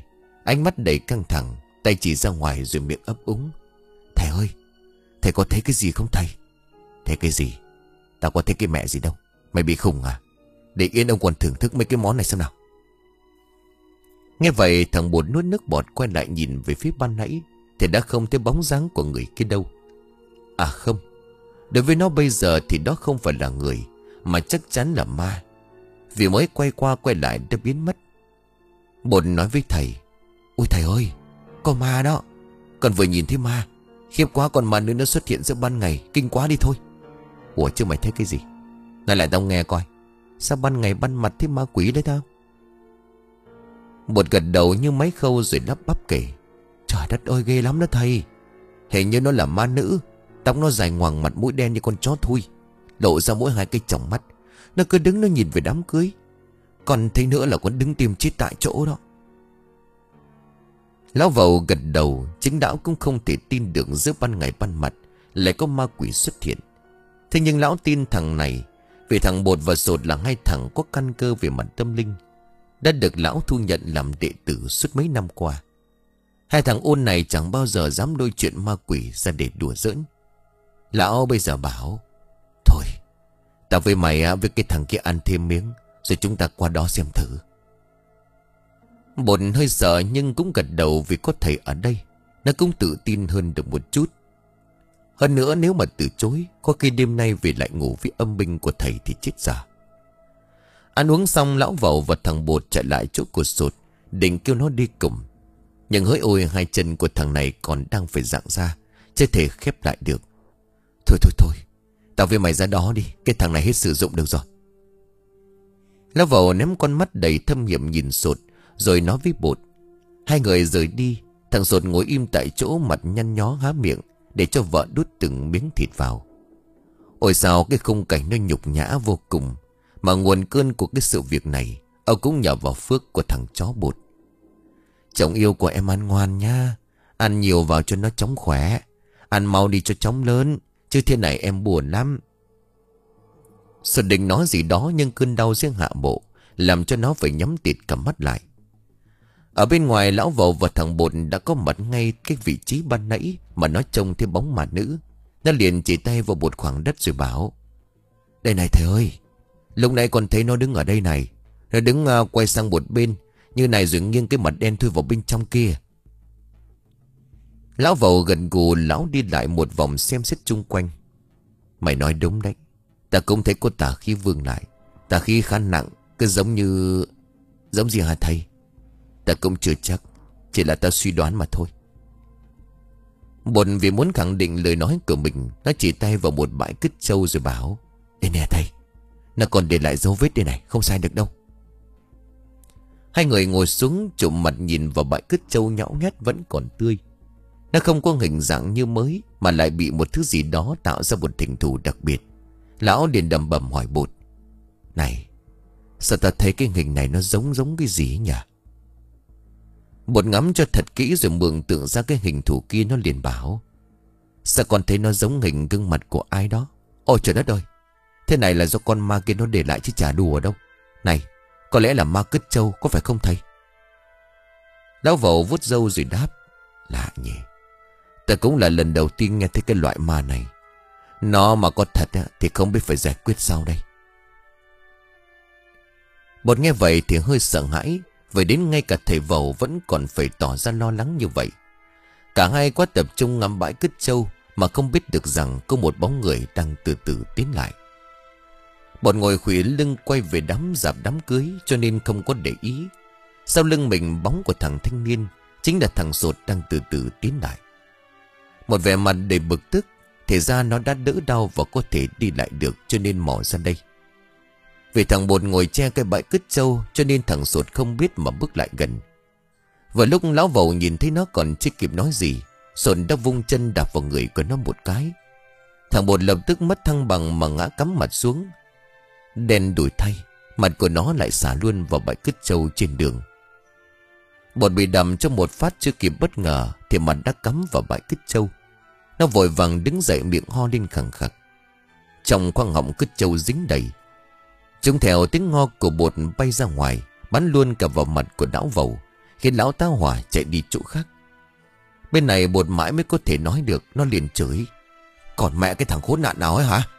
S1: Ánh mắt đầy căng thẳng, tay chỉ ra ngoài rồi miệng ấp úng. Thầy ơi, thầy có thấy cái gì không thầy? Thấy cái gì? Tao có thấy cái mẹ gì đâu. Mày bị khùng à? Để yên ông còn thưởng thức mấy cái món này xem nào. Nghe vậy thằng Bột nuốt nước bọt quay lại nhìn về phía ban nãy thì đã không thấy bóng dáng của người kia đâu. À không, đối với nó bây giờ thì đó không phải là người, mà chắc chắn là ma. Vì mới quay qua quay lại đã biến mất. Bột nói với thầy: Ôi thầy ơi, có ma đó. Con vừa nhìn thấy ma. Khiếp quá, con ma nữa nó xuất hiện giữa ban ngày, kinh quá đi thôi. Ủa chứ mày thấy cái gì? Nói lại tao nghe coi. Sao ban ngày ban mặt thấy ma quỷ đấy tao? Bột gật đầu như máy khâu rồi lắp bắp kể: Trời đất ơi, ghê lắm đó thầy. Hình như nó là ma nữ. Tóc nó dài ngoằng, mặt mũi đen như con chó thui, lộ ra mỗi hai cái tròng mắt. Nó cứ đứng nó nhìn về đám cưới. Còn thấy nữa là con đứng tim chết tại chỗ đó. Lão Vầu gật đầu. Chính lão cũng không thể tin được giữa ban ngày ban mặt lại có ma quỷ xuất hiện. Thế nhưng lão tin thằng này, vì thằng Bột và Sột là hai thằng có căn cơ về mặt tâm linh, đã được lão thu nhận làm đệ tử suốt mấy năm qua. Hai thằng ôn này chẳng bao giờ dám đôi chuyện ma quỷ ra để đùa giỡn. Lão bây giờ bảo: Thôi, tao với mày với cái thằng kia ăn thêm miếng, rồi chúng ta qua đó xem thử. Bột hơi sợ nhưng cũng gật đầu vì có thầy ở đây. Nó cũng tự tin hơn được một chút. Hơn nữa nếu mà từ chối, có khi đêm nay về lại ngủ với âm binh của thầy thì chết giả. Ăn uống xong, lão Vầu và thằng Bột chạy lại chỗ của Sột, định kêu nó đi cùng. Nhưng hỡi ôi, hai chân của thằng này còn đang phải giãn ra, chưa thể khép lại được. Thôi thôi thôi, tao với mày ra đó đi, cái thằng này hết sử dụng được rồi. Lão Vầu ném con mắt đầy thâm hiểm nhìn Sột, rồi nói với Bột. Hai người rời đi. Thằng Sột ngồi im tại chỗ, mặt nhăn nhó há miệng để cho vợ đút từng miếng thịt vào. Ôi sao cái khung cảnh nó nhục nhã vô cùng. Mà nguồn cơn của cái sự việc này, ông cũng nhờ vào phước của thằng chó Bột. Chồng yêu của em ăn ngoan nha. Ăn nhiều vào cho nó chóng khỏe. Ăn mau đi cho chóng lớn, chứ thế này em buồn lắm. Sột định nói gì đó nhưng cơn đau riêng hạ bộ làm cho nó phải nhắm tịt cả mắt lại. Ở bên ngoài, lão Vầu và thằng Bột đã có mặt ngay cái vị trí ban nãy mà nó trông thấy bóng ma nữ. Nó liền chỉ tay vào một khoảng đất rồi bảo: Đây này thầy ơi, lúc nãy con thấy nó đứng ở đây này. Nó đứng uh, quay sang một bên như này rồi nghiêng cái mặt đen thui vào bên trong kia. Lão Vầu gần gù, lão đi lại một vòng xem xét chung quanh. Mày nói đúng đấy. Ta cũng thấy có tà khí vương lại. Tà khí khá nặng, cứ giống như... Giống gì hả thầy? Ta cũng chưa chắc, chỉ là ta suy đoán mà thôi. Bột vì muốn khẳng định lời nói của mình, nó chỉ tay vào một bãi cứt trâu rồi bảo: Đây nè thầy, nó còn để lại dấu vết đây này, không sai được đâu. Hai người ngồi xuống chụm mặt nhìn vào bãi cứt trâu nhão nhét vẫn còn tươi. Nó không có hình dạng như mới, mà lại bị một thứ gì đó tạo ra một hình thù đặc biệt. Lão liền đầm bầm hỏi Bột: Này, sao ta thấy cái hình này nó giống giống cái gì ấy nhỉ? Bột ngắm cho thật kỹ rồi mường tượng ra cái hình thù kia. Nó liền bảo: Sao con thấy nó giống hình gương mặt của ai đó? Ôi trời đất ơi, thế này là do con ma kia nó để lại chứ chả đùa đâu. Này, có lẽ là ma cứt trâu, có phải không thầy? Lão Vầu vuốt râu rồi đáp: Lạ nhỉ, ta cũng là lần đầu tiên nghe thấy cái loại ma này. Nó mà có thật thì không biết phải giải quyết sao đây. Bột nghe vậy thì hơi sợ hãi, vậy đến ngay cả thầy Vầu vẫn còn phải tỏ ra lo lắng như vậy. Cả hai quá tập trung ngắm bãi cứt trâu mà không biết được rằng có một bóng người đang từ từ tiến lại. Bột ngồi khuỷu lưng quay về đám dạp đám cưới cho nên không có để ý. Sau lưng mình bóng của thằng thanh niên chính là thằng Sột đang từ từ tiến lại. Một vẻ mặt đầy bực tức, thì ra nó đã đỡ đau và có thể đi lại được cho nên mò ra đây. Vì thằng Bột ngồi che cái bãi cứt trâu cho nên thằng Sột không biết mà bước lại gần. Vừa lúc lão Vầu nhìn thấy nó còn chưa kịp nói gì, Sột đã vung chân đạp vào người của nó một cái. Thằng Bột lập tức mất thăng bằng mà ngã cắm mặt xuống. Đen đủi thay, mặt của nó lại xả luôn vào bãi cứt trâu trên đường. Bột bị đầm trong một phát chưa kịp bất ngờ thì mặt đã cắm vào bãi cứt trâu. Nó vội vàng đứng dậy, miệng ho lên khẳng khặc. Trong khoang họng cứt trâu dính đầy. Chúng theo tiếng ngo của Bột bay ra ngoài, bắn luôn cả vào mặt của lão Vầu, khiến lão tá hỏa chạy đi chỗ khác. Bên này bột mãi mới có thể nói được. Nó liền chửi: "Còn mẹ cái thằng khốn nạn nào ấy hả?"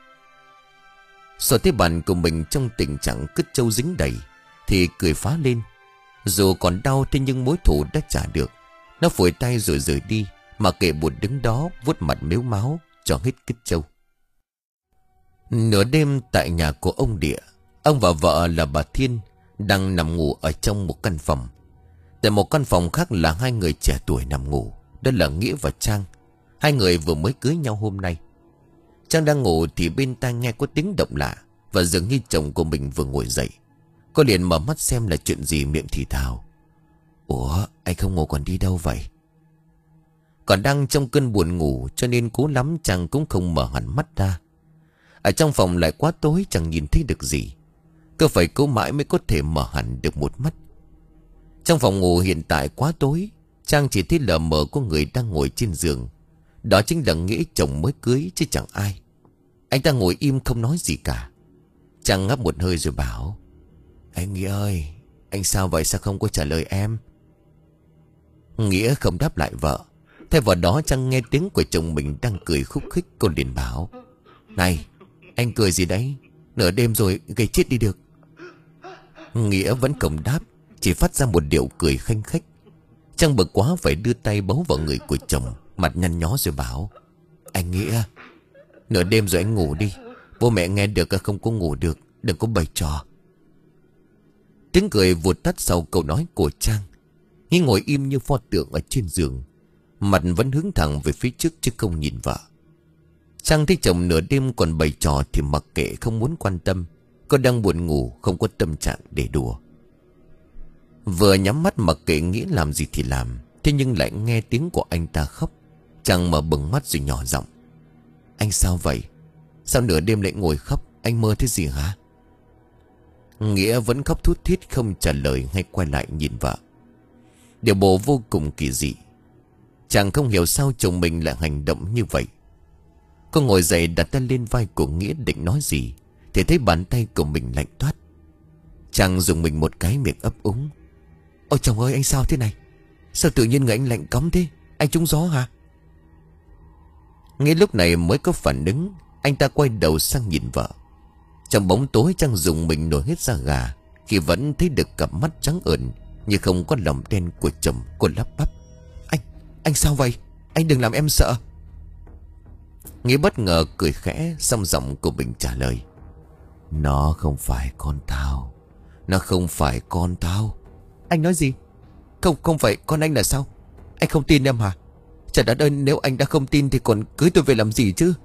S1: Sở thấy bạn của mình trong tình trạng cứt trâu dính đầy thì cười phá lên. Dù còn đau thế nhưng mối thù đã trả được. Nó phủi tay rồi rời đi, mà kệ bột đứng đó vuốt mặt mếu máu cho hết cứt trâu. Nửa đêm tại nhà của ông Địa, ông và vợ là bà Thiên đang nằm ngủ ở trong một căn phòng. Tại một căn phòng khác là hai người trẻ tuổi nằm ngủ. Đó là Nghĩa và Trang. Hai người vừa mới cưới nhau hôm nay. Trang đang ngủ thì bên tai nghe có tiếng động lạ, và dường như chồng của mình vừa ngồi dậy. Cô liền mở mắt xem là chuyện gì, miệng thì thào: "Ủa, anh không ngủ còn đi đâu vậy?" Còn đang trong cơn buồn ngủ cho nên cố lắm Trang cũng không mở hẳn mắt ra. Ở trong phòng lại quá tối, chẳng nhìn thấy được gì. Cứ phải cố mãi mới có thể mở hẳn được một mắt. Trong phòng ngủ hiện tại quá tối, Trang chỉ thấy lờ mờ có người đang ngồi trên giường. Đó chính là Nghĩa, chồng mới cưới chứ chẳng ai. Anh ta ngồi im không nói gì cả. Trang ngáp một hơi rồi bảo: "Anh Nghĩa ơi, anh sao vậy, sao không có trả lời em?" Nghĩa không đáp lại vợ. Thay vào đó Trang nghe tiếng của chồng mình đang cười khúc khích. Cô liền bảo: "Này, anh cười gì đấy? Nửa đêm rồi gây chết đi được." Nghĩa vẫn không đáp, chỉ phát ra một điệu cười khanh khách. Trang bực quá phải đưa tay bấu vào người của chồng, mặt nhăn nhó rồi bảo: "Anh Nghĩa, nửa đêm rồi anh ngủ đi. Bố mẹ nghe được không có ngủ được. Đừng có bày trò." Tiếng cười vụt tắt sau câu nói của Trang. Nghĩa ngồi im như pho tượng ở trên giường, mặt vẫn hướng thẳng về phía trước chứ không nhìn vợ. Trang thấy chồng nửa đêm còn bày trò thì mặc kệ, không muốn quan tâm. Cô đang buồn ngủ, không có tâm trạng để đùa. Vừa nhắm mắt mặc kệ Nghĩa làm gì thì làm, thế nhưng lại nghe tiếng của anh ta khóc. Trang mở bừng mắt rồi nhỏ giọng: "Anh sao vậy? Sao nửa đêm lại ngồi khóc? Anh mơ thấy gì hả?" Nghĩa vẫn khóc thút thít không trả lời hay quay lại nhìn vợ. Điều bộ vô cùng kỳ dị. Chàng không hiểu sao chồng mình lại hành động như vậy. Cô ngồi dậy đặt tay lên vai của Nghĩa định nói gì thì thấy bàn tay của mình lạnh toát. Chàng dùng mình một cái, miệng ấp úng: "Ôi chồng ơi, anh sao thế này? Sao tự nhiên người anh lạnh cóng thế? Anh trúng gió hả?" Nghĩa lúc này mới có phản ứng. Anh ta quay đầu sang nhìn vợ. Trong bóng tối Trang dùng mình nổi hết da gà khi vẫn thấy được cặp mắt trắng ẩn như không có lòng đen của chồng. Cô lắp bắp: Anh, anh sao vậy? Anh đừng làm em sợ." Nghĩa bất ngờ cười khẽ, xong giọng của mình trả lời: "Nó không phải con tao. Nó không phải con tao."
S2: "Anh nói gì? Không, không phải con anh là sao? Anh không tin em hả? Trời đất ơi, nếu anh đã không tin thì còn cưới tôi về làm gì chứ?"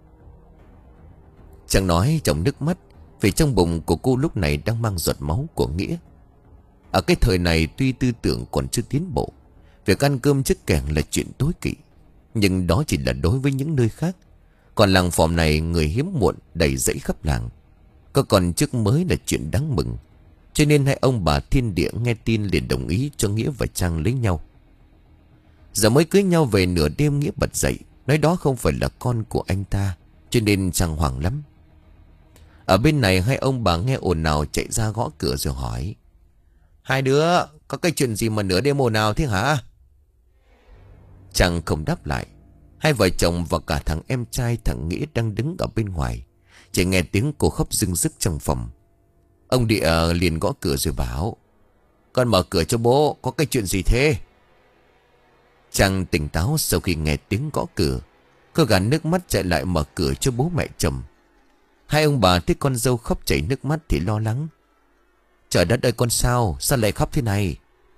S1: Chàng nói trong nước mắt, vì trong bụng của cô lúc này đang mang giọt máu của Nghĩa. Ở cái thời này tuy tư tưởng còn chưa tiến bộ, việc ăn cơm trước kèn là chuyện tối kỵ, nhưng đó chỉ là đối với những nơi khác. Còn làng phòm này người hiếm muộn đầy rẫy khắp làng. Có còn trước mới là chuyện đáng mừng. Cho nên hai ông bà Thiên Địa nghe tin liền đồng ý cho Nghĩa và Trang lấy nhau. Giờ mới cưới nhau về nửa đêm Nghĩa bật dậy, nói đó không phải là con của anh ta, cho nên Trang hoảng lắm. Ở bên này hai ông bà nghe ồn ào chạy ra gõ cửa rồi hỏi:
S2: "Hai đứa, có cái chuyện gì mà nửa đêm ồn ào thế hả?"
S1: Trang không đáp lại. Hai vợ chồng và cả thằng em trai thằng Nghĩa đang đứng ở bên ngoài, chỉ nghe tiếng cô khóc rưng rức trong phòng. Ông Địa liền gõ cửa rồi bảo:
S2: "Con mở cửa cho bố, có cái chuyện gì thế?"
S1: Trang tỉnh táo sau khi nghe tiếng gõ cửa. Cô gạt nước mắt chạy lại mở cửa cho bố mẹ chồng. Hai ông bà thấy con dâu khóc chảy nước mắt thì lo lắng:
S2: "Trời đất ơi, con sao? Sao lại khóc thế này?"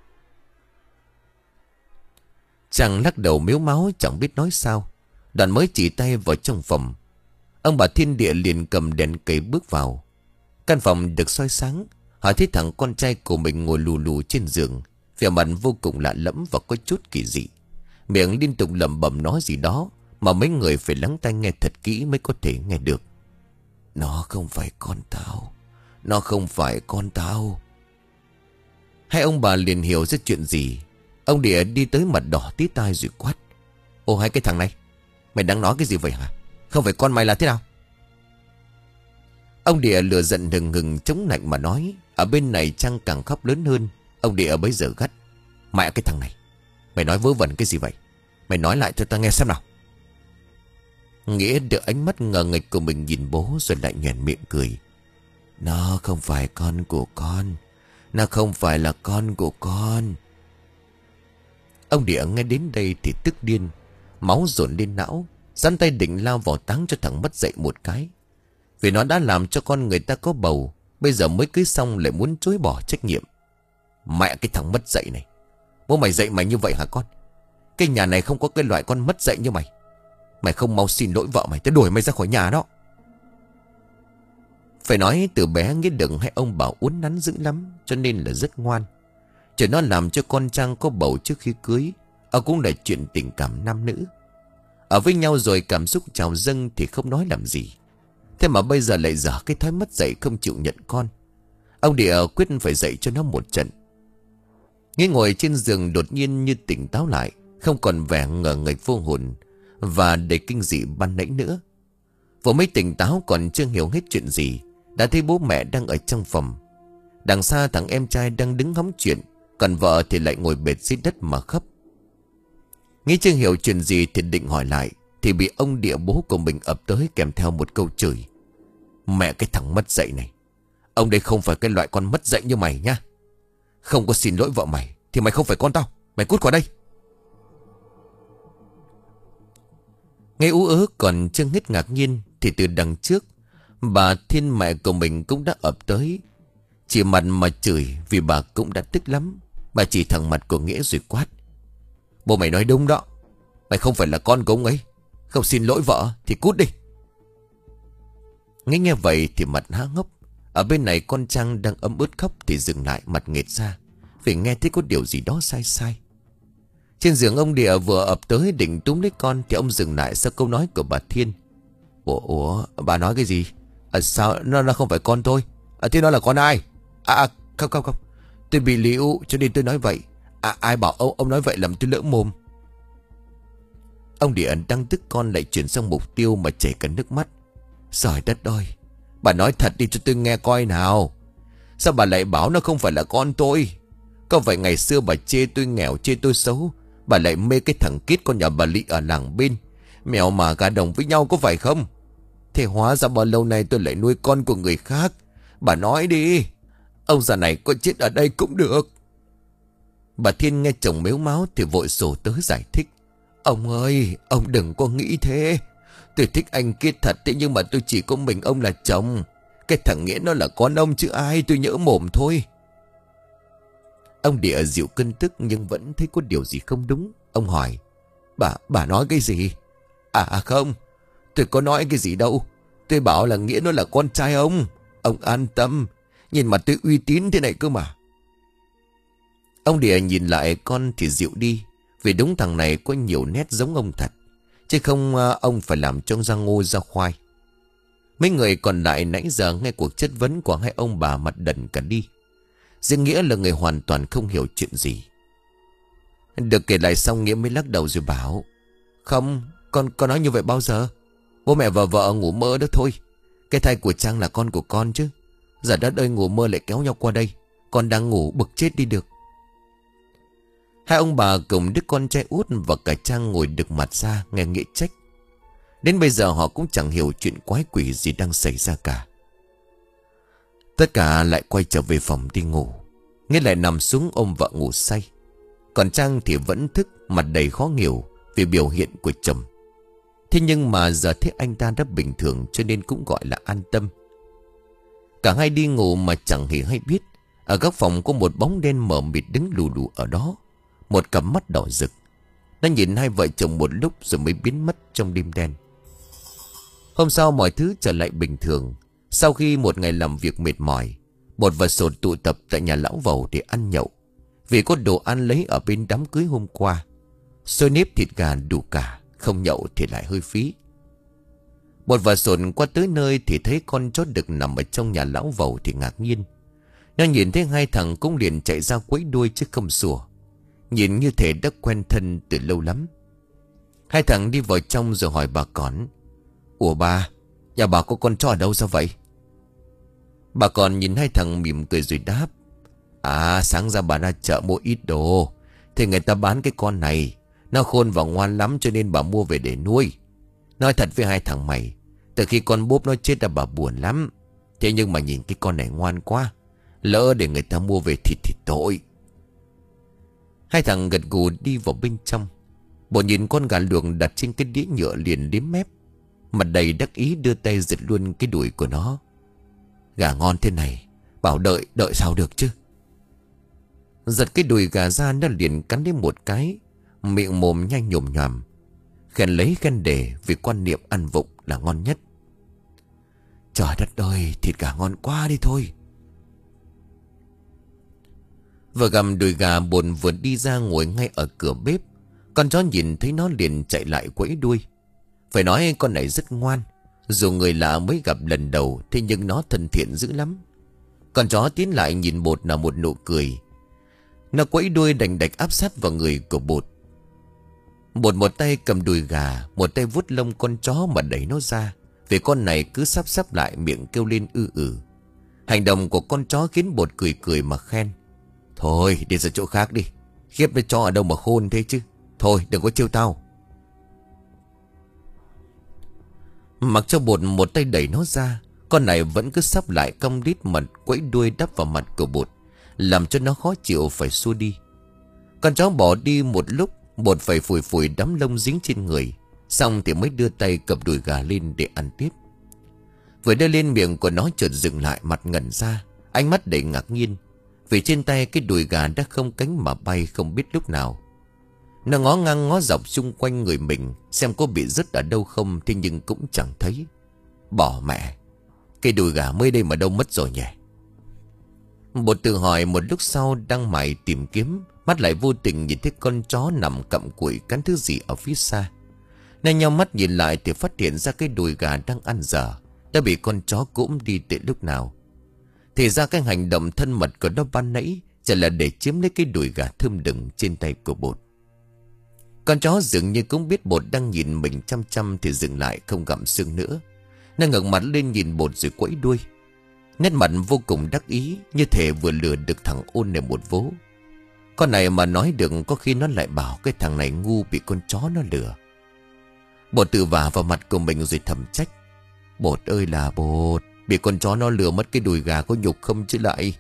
S1: Trang lắc đầu mếu máu chẳng biết nói sao. Đoàn mới chỉ tay vào trong phòng. Ông bà Thiên Địa liền cầm đèn cầy bước vào. Căn phòng được soi sáng. Họ thấy thằng con trai của mình ngồi lù lù trên giường, vẻ mặt vô cùng lạ lẫm và có chút kỳ dị. Miệng liên tục lẩm bẩm nói gì đó mà mấy người phải lắng tai nghe thật kỹ mới có thể nghe được.
S2: "Nó không phải con tao. Nó không phải con tao."
S1: Hai ông bà liền hiểu ra chuyện gì. Ông Địa đi tới mặt đỏ tí tai rồi quát:
S2: "Ô hai cái thằng này, mày đang nói cái gì vậy hả? Không phải con mày là thế nào?"
S1: Ông Địa lửa giận hừng hừng chống lạnh mà nói. Ở bên này Trang càng khóc lớn hơn. Ông Địa bấy giờ gắt: Mẹ cái thằng này, mày nói vớ vẩn cái gì vậy? Mày nói lại cho ta nghe xem nào. Nghĩa được ánh mắt ngờ nghịch của mình nhìn bố rồi lại nhoẻn miệng cười. Nó không phải con của con. Nó không phải là con của con. Ông Địa nghe đến đây thì tức điên. Máu dồn lên não. Giăn tay định lao vào táng cho thằng mất dậy một cái. Vì nó đã làm cho con người ta có bầu, bây giờ mới cưới xong lại muốn chối bỏ trách nhiệm. Mẹ cái thằng mất dậy này, bố mày dạy mày như vậy hả con? Cái nhà này không có cái loại con mất dạy như mày. Mày không mau xin lỗi vợ mày, tao đuổi mày ra khỏi nhà đó. Phải nói từ bé Nghĩa Đừng hay ông Bảo uốn nắn dữ lắm, cho nên là rất ngoan. Chỉ nó làm cho con Trang có bầu trước khi cưới, ở cũng là chuyện tình cảm nam nữ. Ở với nhau rồi cảm xúc trào dâng thì không nói làm gì. Thế mà bây giờ lại dở cái thói mất dạy không chịu nhận con. Ông Địa quyết phải dạy cho nó một trận. Nghĩa ngồi trên giường đột nhiên như tỉnh táo lại, không còn vẻ ngờ nghệch vô hồn và đầy kinh dị ban nãy nữa. Vừa mới tỉnh táo còn chưa hiểu hết chuyện gì, đã thấy bố mẹ đang ở trong phòng. Đằng xa thằng em trai đang đứng hóng chuyện, còn vợ thì lại ngồi bệt dưới đất mà khóc. Nghĩ chưa hiểu chuyện gì thì định hỏi lại, thì bị ông Địa bố của mình ập tới kèm theo một câu chửi. Mẹ cái thằng mất dạy này, ông đây không phải cái loại con mất dạy như mày nhá. Không có xin lỗi vợ mày thì mày không phải con tao. Mày cút khỏi đây. Nghe ú ớ còn chưa hết ngạc nhiên thì từ đằng trước, bà Thiên mẹ của mình cũng đã ập tới. Chỉ mặt mà chửi vì bà cũng đã tức lắm. Bà chỉ thẳng mặt của Nghĩa rồi quát. Bố mày nói đúng đó. Mày không phải là con của ông ấy. Không xin lỗi vợ thì cút đi. Nghe nghe vậy thì mặt há ngốc. Ở bên này con Trang đang ấm ướt khóc thì dừng lại mặt nghệt ra, vì nghe thấy có điều gì đó sai sai. Trên giường ông Địa vừa ập tới định túm lấy con thì ông dừng lại sau câu nói của bà Thiên. Ủa, ủa bà nói cái gì? À, sao nó, nó không phải con tôi? À, thế nó là con ai? À, à không không không, tôi bị liễu cho nên tôi nói vậy. À, ai bảo ông, ông nói vậy làm tôi lỡ mồm. Ông Địa đang tức con lại chuyển sang mục tiêu mà chảy cả nước mắt. Trời đất ơi, bà nói thật đi cho tôi nghe coi nào. Sao bà lại bảo nó không phải là con tôi? Có phải ngày xưa bà chê tôi nghèo, chê tôi xấu, bà lại mê cái thằng Kít con nhà bà Lị ở làng bên, mèo mà gà đồng với nhau có phải không? Thế hóa ra bao lâu nay tôi lại nuôi con của người khác? Bà nói đi. Ông già này có chết ở đây cũng được. Bà Thiên nghe chồng mếu máo thì vội sổ tới giải thích. Ông ơi, ông đừng có nghĩ thế. Tôi thích anh Kiết thật, thế nhưng mà tôi chỉ có mình ông là chồng. Cái thằng Nghĩa nó là con ông chứ ai, tôi nhỡ mồm thôi. Ông Địa dịu cơn tức nhưng vẫn thấy có điều gì không đúng. Ông hỏi. Bà, bà nói cái gì? À không, tôi có nói cái gì đâu. Tôi bảo là Nghĩa nó là con trai ông. Ông an tâm, nhìn mặt tôi uy tín thế này cơ mà. Ông Địa nhìn lại con thì dịu đi, vì đúng thằng này có nhiều nét giống ông thật, chứ không ông phải làm trông ra ngô ra khoai. Mấy người còn lại nãy giờ nghe cuộc chất vấn của hai ông bà mặt đần cả đi. Riêng Nghĩa là người hoàn toàn không hiểu chuyện gì. Được kể lại xong Nghĩa mới lắc đầu rồi bảo. Không, con con nói như vậy bao giờ? Bố mẹ và vợ ngủ mơ đó thôi. Cái thai của Trang là con của con chứ. Giờ đất ơi, ngủ mơ lại kéo nhau qua đây. Con đang ngủ bực chết đi được. Hai ông bà cùng đứa con trai út và cả Trang ngồi được mặt ra nghe Nghĩa trách. Đến bây giờ họ cũng chẳng hiểu chuyện quái quỷ gì đang xảy ra cả. Tất cả lại quay trở về phòng đi ngủ. Nghĩa lại nằm xuống ôm vợ ngủ say. Còn Trang thì vẫn thức, mặt đầy khó hiểu vì biểu hiện của chồng. Thế nhưng mà giờ thấy anh ta đã bình thường cho nên cũng gọi là an tâm. Cả hai đi ngủ mà chẳng hề hay biết. Ở góc phòng có một bóng đen mờ mịt đứng lù lù ở đó. Một cặp mắt đỏ rực. Nó nhìn hai vợ chồng một lúc rồi mới biến mất trong đêm đen. Hôm sau mọi thứ trở lại bình thường. Sau khi một ngày làm việc mệt mỏi, một vài sột tụ tập tại nhà lão Vầu để ăn nhậu. Vì có đồ ăn lấy ở bên đám cưới hôm qua. Xôi nếp thịt gà đủ cả, không nhậu thì lại hơi phí. Một vài sột qua tới nơi thì thấy con chó đực nằm ở trong nhà lão Vầu thì ngạc nhiên. Nó nhìn thấy hai thằng cũng liền chạy ra quấy đuôi chứ không sủa. Nhìn như thể đã quen thân từ lâu lắm. Hai thằng đi vào trong rồi hỏi bà Cỏn. Ủa bà, nhà bà có con chó ở đâu ra vậy? Bà Cỏn nhìn hai thằng mỉm cười rồi đáp. À, sáng ra bà ra chợ mua ít đồ. Thì người ta bán cái con này, nó khôn và ngoan lắm cho nên bà mua về để nuôi. Nói thật với hai thằng mày, từ khi con Bốp nó chết là bà buồn lắm. Thế nhưng mà nhìn cái con này ngoan quá, lỡ để người ta mua về thịt thì tội. Hai thằng gật gù đi vào bên trong. Bột nhìn con gà luộc đặt trên cái đĩa nhựa liền liếm mép, mặt đầy đắc ý đưa tay giật luôn cái đùi của nó. Gà ngon thế này, bảo đợi, đợi sao được chứ. Giật cái đùi gà ra, nó liền cắn đến một cái, miệng mồm nhanh nhồm nhòm, khen lấy khen để vì quan niệm ăn vụng là ngon nhất. Trời đất ơi, thịt gà ngon quá đi thôi. Vừa gặm đùi gà, Bột vừa đi ra ngồi ngay ở cửa bếp. Con chó nhìn thấy nó liền chạy lại quẫy đuôi. Phải nói con này rất ngoan, dù người lạ mới gặp lần đầu, thế nhưng nó thân thiện dữ lắm. Con chó tiến lại nhìn Bột là một nụ cười. Nó quẫy đuôi đành đạch áp sát vào người của Bột. Bột một tay cầm đùi gà, một tay vuốt lông con chó mà đẩy nó ra, vì con này cứ sắp sắp lại miệng kêu lên ư ử. Hành động của con chó khiến Bột cười cười mà khen. Thôi đi ra chỗ khác đi, khiếp với chó ở đâu mà khôn thế chứ. Thôi đừng có trêu tao. Mặc cho Bột một tay đẩy nó ra, con này vẫn cứ sắp lại cong đít mặt quẫy đuôi đắp vào mặt của Bột, làm cho nó khó chịu phải xua đi. Con chó bỏ đi một lúc, Bột phải phủi phủi đám lông dính trên người, xong thì mới đưa tay cầm đùi gà lên để ăn tiếp. Vừa đưa lên miệng của nó chợt dừng lại, mặt ngẩn ra, ánh mắt đầy ngạc nhiên, vì trên tay cái đùi gà đã không cánh mà bay không biết lúc nào. Nó ngó ngang ngó dọc xung quanh người mình xem có bị rứt ở đâu không, thế nhưng cũng chẳng thấy. Bỏ mẹ, cái đùi gà mới đây mà đâu mất rồi nhỉ. Bột tự hỏi một lúc sau, đang mải tìm kiếm, mắt lại vô tình nhìn thấy con chó nằm cặm cụi cắn thứ gì ở phía xa. Nên nhau mắt nhìn lại thì phát hiện ra cái đùi gà đang ăn dở đã bị con chó cũm đi từ lúc nào. Thì ra cái hành động thân mật của nó ban nãy chỉ là để chiếm lấy cái đùi gà thơm lừng trên tay của Bột. Con chó dường như cũng biết Bột đang nhìn mình chăm chăm thì dừng lại không gặm xương nữa. Nó ngẩng mặt lên nhìn Bột rồi quẫy đuôi, nét mặt vô cùng đắc ý, như thể vừa lừa được thằng Ôn này một vố. Con này mà nói được, có khi nó lại bảo cái thằng này ngu bị con chó nó lừa. Bột tự vả vào mặt của mình rồi thầm trách. Bột ơi là Bột, bị con chó nó lừa mất cái đùi gà có nhục không chứ lại.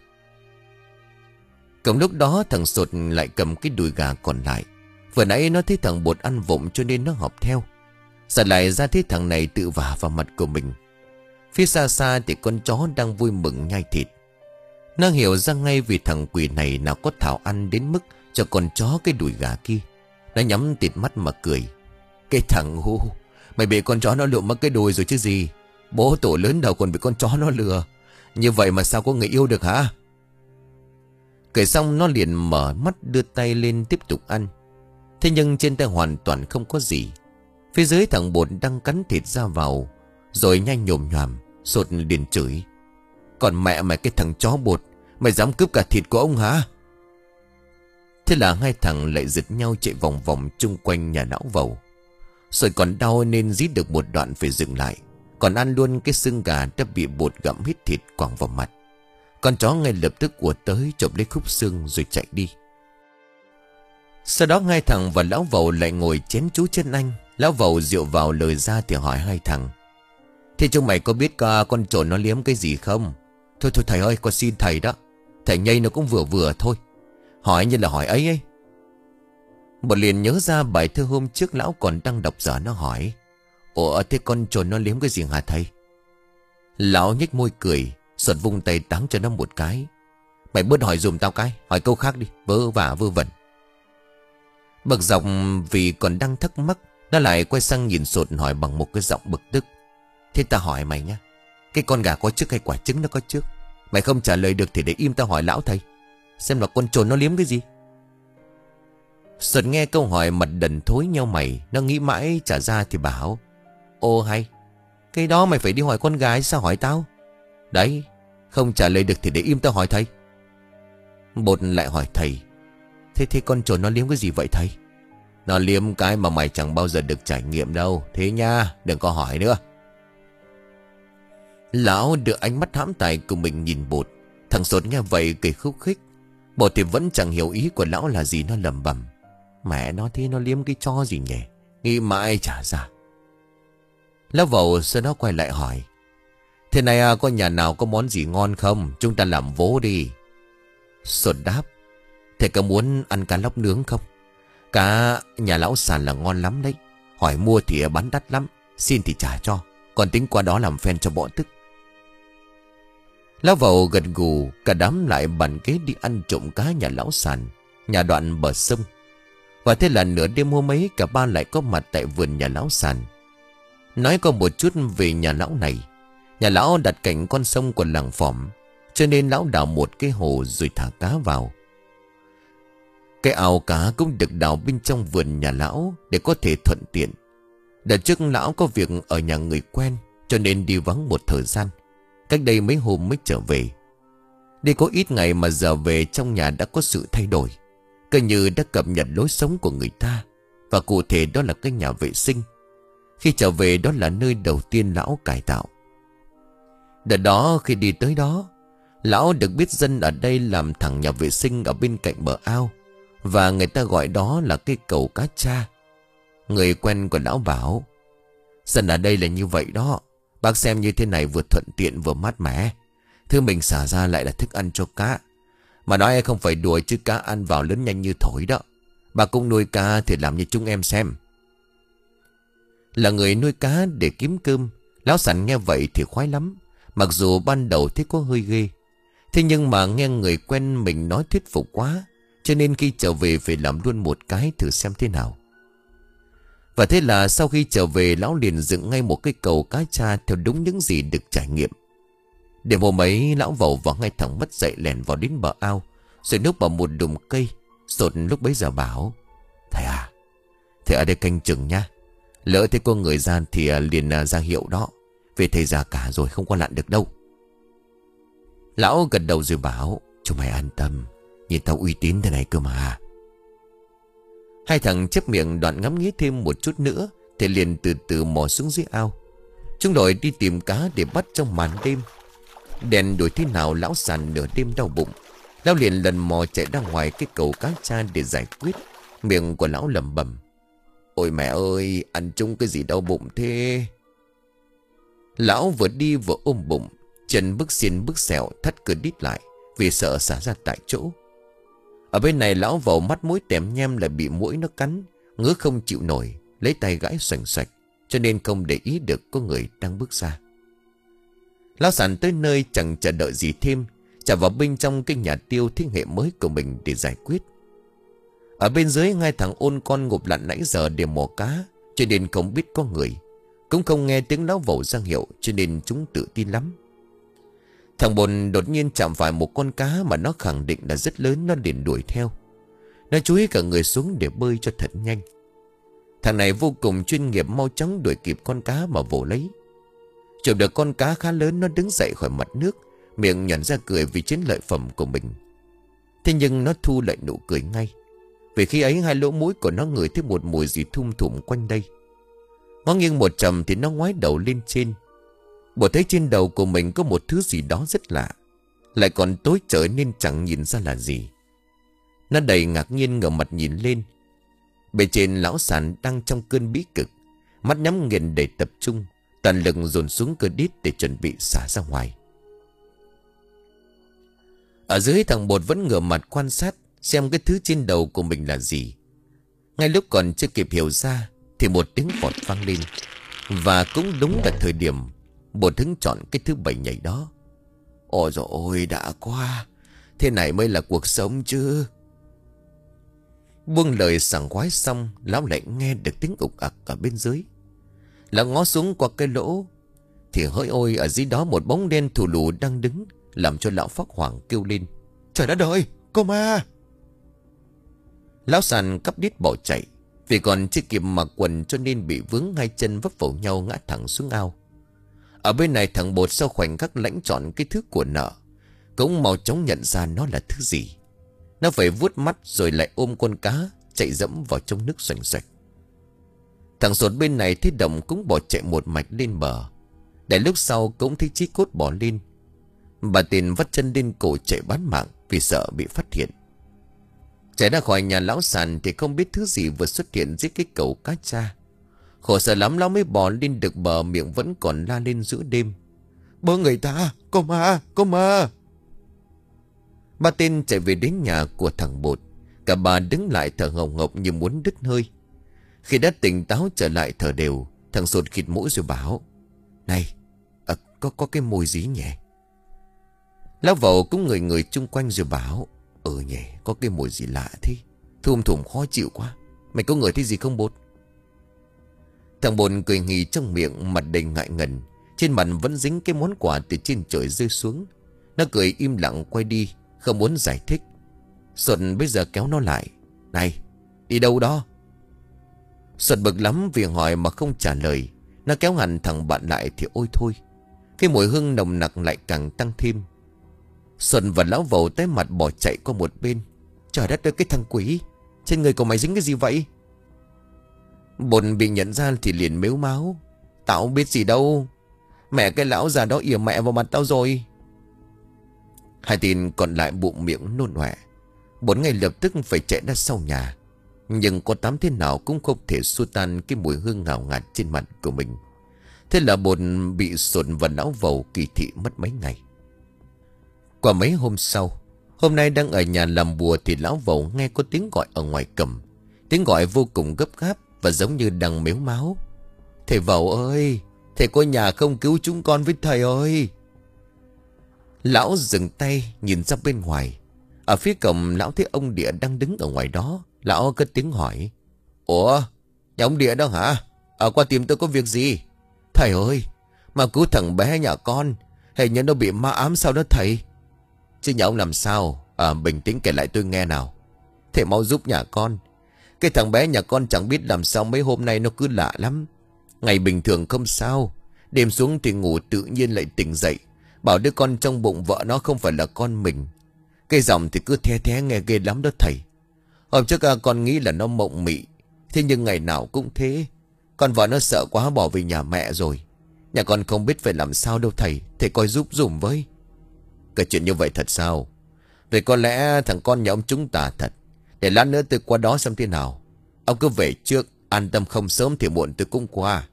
S1: Cùng lúc đó thằng Sột lại cầm cái đùi gà còn lại. Vừa nãy nó thấy thằng Bột ăn vụng cho nên nó học theo. Giờ lại ra thấy thằng này tự vả vào mặt của mình. Phía xa xa thì con chó đang vui mừng nhai thịt. Nó hiểu ra ngay vì thằng quỷ này nào có thảo ăn đến mức cho con chó cái đùi gà kia. Nó nhắm tịt mắt mà cười. Cái thằng ngu, mày bị con chó nó lượm mất cái đùi rồi chứ gì. Bố tổ lớn đầu còn bị con chó nó lừa. Như vậy mà sao có người yêu được hả? Kể xong nó liền mở mắt đưa tay lên tiếp tục ăn. Thế nhưng trên tay hoàn toàn không có gì. Phía dưới thằng Bột đang cắn thịt ra vào rồi nhanh nhồm nhòm. Sột liền chửi. Còn mẹ mày cái thằng chó Bột, mày dám cướp cả thịt của ông hả? Thế là hai thằng lại giật nhau chạy vòng vòng chung quanh nhà lão Vầu. Rồi còn đau nên rít được một đoạn phải dừng lại. Còn ăn luôn cái xương gà đã bị Bột gặm hết thịt quẳng vào mặt. Con chó ngay lập tức ùa tới chộp lấy khúc xương rồi chạy đi. Sau đó hai thằng và lão Vầu lại ngồi chén chú chân anh. Lão Vầu rượu vào lời ra thì hỏi hai thằng. Thế chúng mày có biết cả con trồn nó liếm cái gì không? Thôi thôi thầy ơi, con xin thầy đó. Thầy nhây nó cũng vừa vừa thôi. Hỏi như là hỏi ấy ấy. Một liền nhớ ra bài thơ hôm trước lão còn đang đọc dở, nó hỏi. Ủa thế con trồn nó liếm cái gì hả thầy? Lão nhếch môi cười, Sột vung tay táng cho nó một cái. Mày bớt hỏi dùm tao cái, hỏi câu khác đi, vớ vả vơ vẩn. Bực dọc vì còn đang thắc mắc, nó lại quay sang nhìn Sột hỏi bằng một cái giọng bực tức. Thế ta hỏi mày nhá, cái con gà có trước hay quả trứng nó có trước? Mày không trả lời được thì để im tao hỏi lão thầy, xem là con trồn nó liếm cái gì. Sột nghe câu hỏi mặt đần thối nhau mày. Nó nghĩ mãi trả ra thì bảo. Ô hay, cái đó mày phải đi hỏi con gái, sao hỏi tao? Đấy, không trả lời được thì để im tao hỏi thầy. Bột lại hỏi thầy. Thế thế con trồn nó liếm cái gì vậy thầy? Nó liếm cái mà mày chẳng bao giờ được trải nghiệm đâu. Thế nha, đừng có hỏi nữa. Lão đưa ánh mắt hãm tài của mình nhìn Bột. Thằng Sột nghe vậy cười khúc khích. Bột thì vẫn chẳng hiểu ý của lão là gì. Nó lẩm bẩm: Mẹ nó thế nó liếm cái cho gì nhỉ? Nghĩ mãi chả ra. Lão Vầu sau đó quay lại hỏi: Thế này à, có nhà nào có món gì ngon không? Chúng ta làm vố đi. Sột đáp: Thế có muốn ăn cá lóc nướng không? Cá nhà lão Sàn là ngon lắm đấy. Hỏi mua thì bán đắt lắm, xin thì trả cho. Còn tính qua đó làm phen cho bỏ tức. Lão Vầu gật gù. Cả đám lại bàn kế đi ăn trộm cá nhà lão Sàn, nhà đoạn bờ sông. Và thế là nửa đêm hôm ấy, cả ba lại có mặt tại vườn nhà lão Sàn. Nói có một chút về nhà lão này. Nhà lão đặt cạnh con sông của làng Phỏm, cho nên lão đào một cái hồ rồi thả cá vào. Cái ao cá cũng được đào bên trong vườn nhà lão để có thể thuận tiện. Đợt trước lão có việc ở nhà người quen, cho nên đi vắng một thời gian. Cách đây mấy hôm mới trở về. Đi có ít ngày mà giờ về trong nhà đã có sự thay đổi. Cứ như đã cập nhật lối sống của người ta. Và cụ thể đó là cái nhà vệ sinh. Khi trở về đó là nơi đầu tiên lão cải tạo. Đợt đó khi đi tới đó, lão được biết dân ở đây làm thẳng nhà vệ sinh ở bên cạnh bờ ao. Và người ta gọi đó là cái cầu cá cha. Người quen của lão bảo: Dân ở đây là như vậy đó. Bác xem như thế này vừa thuận tiện vừa mát mẻ. Thứ mình xả ra lại là thức ăn cho cá. Mà nói không phải đùa chứ cá ăn vào lớn nhanh như thổi đó. Bà cũng nuôi cá thì làm như chúng em xem. Là người nuôi cá để kiếm cơm, lão Sàn nghe vậy thì khoái lắm. Mặc dù ban đầu thấy có hơi ghê. Thế nhưng mà nghe người quen mình nói thuyết phục quá, cho nên khi trở về phải làm luôn một cái thử xem thế nào. Và thế là sau khi trở về, lão liền dựng ngay một cái cầu cá cha theo đúng những gì được trải nghiệm. Đêm hôm ấy, lão Vầu vào ngay thẳng mất dậy lèn vào đến bờ ao, rồi núp vào một đùm cây. Sột lúc bấy giờ bảo: Thầy à, thầy ở đây canh chừng nha. Lỡ thấy có người ra thì liền ra hiệu đó. Vì thầy già cả rồi không có lặn được đâu. Lão gật đầu rồi bảo: Chúng mày an tâm, nhìn tao uy tín thế này cơ mà. Hai thằng chép miệng đoạn ngắm nghía thêm một chút nữa thì liền từ từ mò xuống dưới ao. Chúng đội đi tìm cá để bắt trong màn đêm. Đèn đổi thế nào lão Sàn nửa đêm đau bụng. Lão liền lần mò chạy ra ngoài cái cầu cá cha để giải quyết. Miệng của lão lẩm bẩm: Ôi mẹ ơi, ăn chung cái gì đau bụng thế. Lão vừa đi vừa ôm bụng, chân bước xiên bước xẹo, thắt cơ đít lại vì sợ xả ra tại chỗ. Ở bên này lão Vầu mắt mũi tèm nhem là bị muỗi nó cắn, ngứa không chịu nổi, lấy tay gãi xoành xoạch, cho nên không để ý được có người đang bước ra. Lão Sàn tới nơi chẳng chờ đợi gì thêm, chạy vào bên trong cái nhà tiêu thế hệ mới của mình để giải quyết. Ở bên dưới, hai thằng ôn con ngụp lặn nãy giờ để mò cá, cho nên không biết có người, cũng không nghe tiếng lão Vầu ra hiệu, cho nên chúng tự tin lắm. Thằng Bồn đột nhiên chạm phải một con cá mà nó khẳng định là rất lớn. Nó liền đuổi theo. Nó chú ý cả người xuống để bơi cho thật nhanh. Thằng này vô cùng chuyên nghiệp, mau chóng đuổi kịp con cá mà vồ lấy. Chụp được con cá khá lớn, nó đứng dậy khỏi mặt nước, miệng nhẵn ra cười vì chiến lợi phẩm của mình. Thế nhưng nó thu lại nụ cười ngay, vì khi ấy hai lỗ mũi của nó ngửi thấy một mùi gì thum thủm quanh đây. Ngó nghiêng một trầm thì nó ngoái đầu lên trên. Bộ thấy trên đầu của mình có một thứ gì đó rất lạ, lại còn tối trời nên chẳng nhìn ra là gì. Nó đầy ngạc nhiên ngửa mặt nhìn lên. Bề trên lão Sàn đang trong cơn bí cực, mắt nhắm nghiền để tập trung, toàn lực dồn xuống cơ đít để chuẩn bị xả ra ngoài. Ở dưới, thằng Bột vẫn ngửa mặt quan sát xem cái thứ trên đầu của mình là gì. Ngay lúc còn chưa kịp hiểu ra thì một tiếng vọt vang lên. Và cũng đúng là thời điểm Bột hứng chọn cái thứ bầy nhảy đó. Ôi dồi ôi, đã quá. Thế này mới là cuộc sống chứ. Buông lời sảng khoái xong, lão lại nghe được tiếng ục ặc ở bên dưới. Lão ngó xuống qua cái lỗ thì hỡi ôi, ở dưới đó một bóng đen thù lù đang đứng, làm cho lão phát hoảng kêu lên: Trời đất ơi, có ma! Lão Sàn cắp đít bỏ chạy, vì còn chưa kịp mặc quần cho nên bị vướng hai chân vấp vào nhau ngã thẳng xuống ao. Ở bên này, thằng Bột sau khoảnh khắc lãnh chọn cái thứ của nợ, cũng mau chóng nhận ra nó là thứ gì. Nó phải vuốt mắt rồi lại ôm con cá chạy dẫm vào trong nước xoành xoạch. Thằng Sột bên này thấy động cũng bỏ chạy một mạch lên bờ. Để lúc sau cũng thấy Chí Cốt bỏ lên. Bà Tiền vắt chân lên cổ chạy bán mạng vì sợ bị phát hiện. Chạy ra khỏi nhà lão sàn thì không biết thứ gì vừa xuất hiện dưới cái cầu cá tra. Khổ sở lắm lão mới bò lên được bờ, miệng vẫn còn la lên giữa đêm. Bố người ta, có ma, có ma. Ba tên chạy về đến nhà của thằng Bột. Cả bà đứng lại thở hồng hộc như muốn đứt hơi. Khi đã tỉnh táo trở lại thở đều, thằng Sột khịt mũi rồi bảo: Này, à, có có cái mùi gì nhỉ? Lão Vầu cũng người người chung quanh rồi bảo: Ừ nhỉ, có cái mùi gì lạ thế, thum thủm khó chịu quá. Mày có ngửi thấy gì không Bột? Thằng Bột cười nghỉ trong miệng, mặt đầy ngại ngần. Trên mặt vẫn dính cái món quà từ trên trời rơi xuống. Nó cười im lặng quay đi, không muốn giải thích. Sột bây giờ kéo nó lại: Này, đi đâu đó? Sột bực lắm vì hỏi mà không trả lời. Nó kéo hẳn thằng bạn lại thì ôi thôi, cái mùi hương nồng nặc lại càng tăng thêm. Sột và lão Vầu tái mặt bỏ chạy qua một bên. Trời đất ơi, cái thằng quỷ, trên người của mày dính cái gì vậy? Bột bị nhận ra thì liền mếu máo: Tao biết gì đâu, mẹ cái lão già đó ỉa mẹ vào mặt tao rồi. Hai tên còn lại bụng miệng nôn ọe. Bột ngay lập tức phải chạy ra sau nhà. Nhưng có tám thế nào cũng không thể xua tan cái mùi hương ngào ngạt trên mặt của mình. Thế là Bột bị Sột và lão Vầu kỳ thị mất mấy ngày. Qua mấy hôm sau, hôm nay đang ở nhà làm bùa thì lão Vầu nghe có tiếng gọi ở ngoài cầm. Tiếng gọi vô cùng gấp gáp và giống như đang mếu máo: Thầy Vầu ơi, thầy có nhà không cứu chúng con với thầy ơi. Lão dừng tay nhìn ra bên ngoài. Ở phía cổng lão thấy ông Địa đang đứng ở ngoài đó. Lão cất tiếng hỏi: Ủa, nhà ông Địa đó hả? Ở qua tìm tôi có việc gì? Thầy ơi, mà cứu thằng bé nhà con, hình như nó bị ma ám sao đó thầy. Chứ nhà ông làm sao? À, bình tĩnh kể lại tôi nghe nào. Thầy mau giúp nhà con. Cái thằng bé nhà con chẳng biết làm sao mấy hôm nay nó cứ lạ lắm. Ngày bình thường không sao, đêm xuống thì ngủ tự nhiên lại tỉnh dậy, bảo đứa con trong bụng vợ nó không phải là con mình. Cái giọng thì cứ the thé nghe ghê lắm đó thầy. Hôm trước con nghĩ là nó mộng mị, thế nhưng ngày nào cũng thế. Con vợ nó sợ quá bỏ về nhà mẹ rồi. Nhà con không biết phải làm sao đâu thầy. Thầy coi giúp dùm với. Cái chuyện như vậy thật sao? Vậy có lẽ thằng con nhà ông chúng ta thật. Để lát nữa tôi qua đó xem thế nào. Ông cứ về trước, an tâm, không sớm thì muộn tôi cũng qua.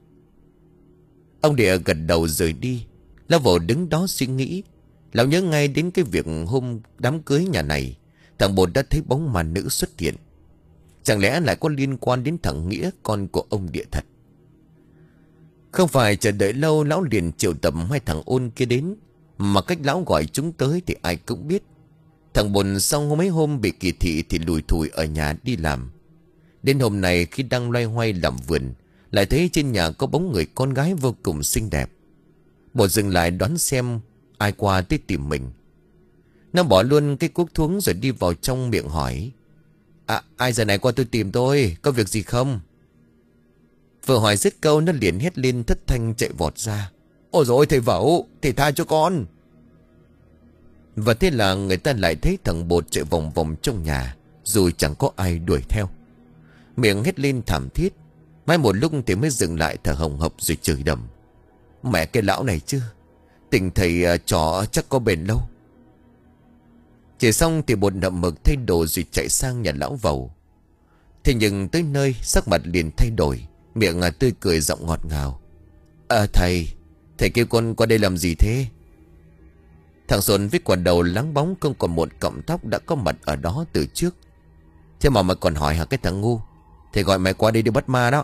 S1: Ông Địa gật đầu rời đi. Lão Vầu đứng đó suy nghĩ. Lão nhớ ngay đến cái việc hôm đám cưới nhà này, thằng Bột đã thấy bóng ma nữ xuất hiện. Chẳng lẽ lại có liên quan đến thằng Nghĩa, con của ông Địa thật? Không phải chờ đợi lâu, lão liền triệu tập hai thằng ôn kia đến. Mà cách lão gọi chúng tới thì ai cũng biết. Thằng Bột sau mấy hôm bị kỳ thị thì lùi thủi ở nhà đi làm. Đến hôm nay khi đang loay hoay làm vườn, lại thấy trên nhà có bóng người con gái vô cùng xinh đẹp. Bột dừng lại đoán xem ai qua tới tìm mình. Nó bỏ luôn cái cuốc thuốc rồi đi vào trong miệng hỏi: À, ai giờ này qua tôi tìm tôi, có việc gì không? Vừa hỏi dứt câu nó liền hét lên thất thanh chạy vọt ra: Ôi dồi ôi thầy Vẩu, thầy tha cho con. Và thế là người ta lại thấy thằng Bột chạy vòng vòng trong nhà, rồi chẳng có ai đuổi theo. Miệng hét lên thảm thiết. Mãi một lúc thì mới dừng lại thở hồng hộc rồi chửi đầm: Mẹ cái lão này chứ, tình thầy uh, trò chắc có bền lâu. Chỉ xong thì Bột nậm mực thay đồ rồi chạy sang nhà lão Vầu. Thế nhưng tới nơi sắc mặt liền thay đổi, miệng uh, tươi cười giọng ngọt ngào: À thầy, thầy kêu con qua đây làm gì thế? Thằng Xuân với quả đầu láng bóng không còn một cọng tóc đã có mặt ở đó từ trước. Thế mà mày còn hỏi hả cái thằng ngu? Thầy gọi mày qua đây đi bắt ma đó.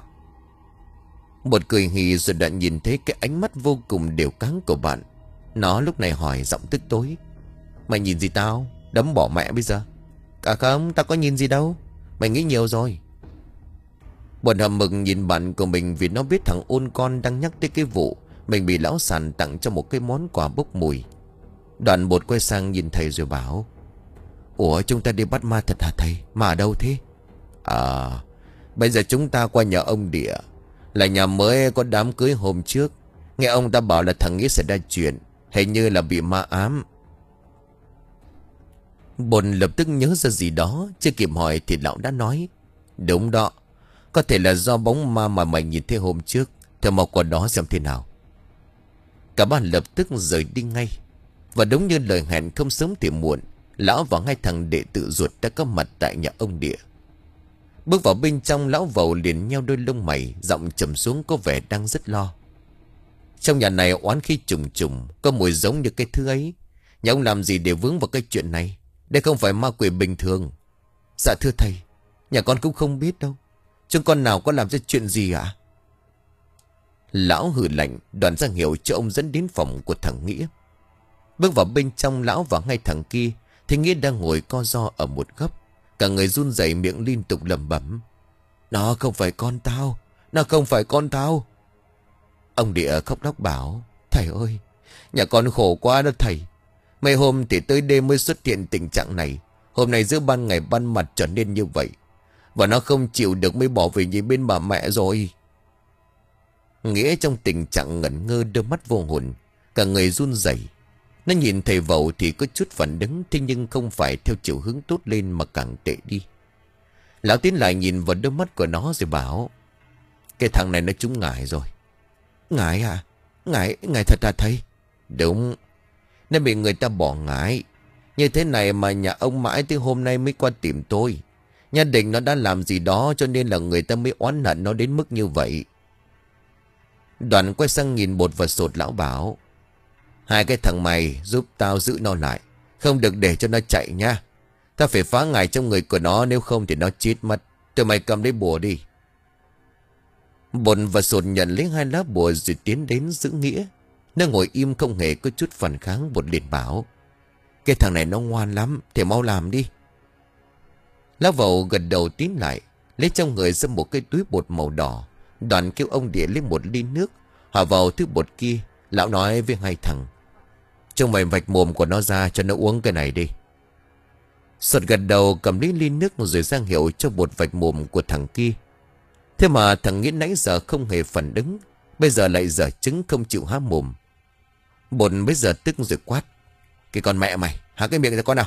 S1: Bột cười hì rồi đã nhìn thấy cái ánh mắt vô cùng đều cáng của bạn. Nó lúc này hỏi giọng tức tối: Mày nhìn gì tao? Đấm bỏ mẹ bây giờ. À không, tao có nhìn gì đâu. Mày nghĩ nhiều rồi. Bột hầm mực nhìn bạn của mình vì nó biết thằng ôn con đang nhắc tới cái vụ mình bị lão sàn tặng cho một cái món quà bốc mùi. Đoạn Bột quay sang nhìn thầy rồi bảo: Ủa, chúng ta đi bắt ma thật hả thầy? Ma ở đâu thế? À, bây giờ chúng ta qua nhà ông Địa, là nhà mới có đám cưới hôm trước. Nghe ông ta bảo là thằng Nghĩa xảy ra chuyện, hình như là bị ma ám. Bột lập tức nhớ ra gì đó, chưa kịp hỏi thì lão đã nói: Đúng đó, có thể là do bóng ma mà mày nhìn thấy hôm trước. Theo mau qua đó xem thế nào. Cả ba lập tức rời đi ngay. Và đúng như lời hẹn, không sớm thì muộn lão và hai thằng đệ tử ruột đã có mặt tại nhà ông Địa. Bước vào bên trong, lão Vầu liền nheo đôi lông mày, giọng trầm xuống có vẻ đang rất lo. Trong nhà này oán khí trùng trùng, có mùi giống như cái thứ ấy. Nhà ông làm gì để vướng vào cái chuyện này? Đây không phải ma quỷ bình thường. Dạ thưa thầy, nhà con cũng không biết đâu. Chúng con nào có làm ra chuyện gì ạ? Lão hừ lạnh, đoàn ra hiệu cho ông dẫn đến phòng của thằng Nghĩa. Bước vào bên trong, lão và hai thằng kia thì Nghĩa đang ngồi co ro ở một góc, cả người run rẩy, miệng liên tục lẩm bẩm: Nó không phải con tao, nó không phải con tao. Ông Địa khóc lóc bảo: Thầy ơi, nhà con khổ quá đó thầy. Mấy hôm thì tới đêm mới xuất hiện tình trạng này, hôm nay giữa ban ngày ban mặt trở nên như vậy. Và nó không chịu được mới bỏ về nhìn bên bà mẹ rồi. Nghĩa trong tình trạng ngẩn ngơ, đôi mắt vô hồn, cả người run rẩy. Nó nhìn thầy Vầu thì có chút phản ứng, thế nhưng không phải theo chiều hướng tốt lên mà càng tệ đi. Lão tiến lại nhìn vào đôi mắt của nó rồi bảo: Cái thằng này nó trúng ngải rồi. Ngải à? Ngải, ngải thật à thầy? Đúng, nó bị người ta bỏ ngải. Như thế này mà nhà ông mãi tới hôm nay mới qua tìm tôi. Nhà định nó đã làm gì đó cho nên là người ta mới oán hận nó đến mức như vậy. Đoàn quay sang nhìn Bột và Sột, lão bảo: Hai cái thằng mày giúp tao giữ nó lại, không được để cho nó chạy nha. Tao phải phá ngải trong người của nó, nếu không thì nó chết mất. Tụi mày cầm lấy bùa đi. Bột và Sột nhận lấy hai lá bùa rồi tiến đến giữ Nghĩa. Nó ngồi im không hề có chút phản kháng. Bột liền bảo: Cái thằng này nó ngoan lắm, thì mau làm đi. Lão Vầu gật đầu tín lại, lấy trong người ra một cái túi bột màu đỏ. Đoàn kêu ông Địa lấy một ly nước, hòa vào thứ bột kia. Lão nói với hai thằng: Trông mày vạch mồm của nó ra cho nó uống cái này đi. Sột gật đầu cầm lấy ly nước rồi ra hiệu cho Bột vạch mồm của thằng kia. Thế mà thằng Nghĩa nãy giờ không hề phản ứng, bây giờ lại dở trứng không chịu há mồm. Bột bây giờ tức rồi quát: Cái con mẹ mày, há cái miệng ra con nào.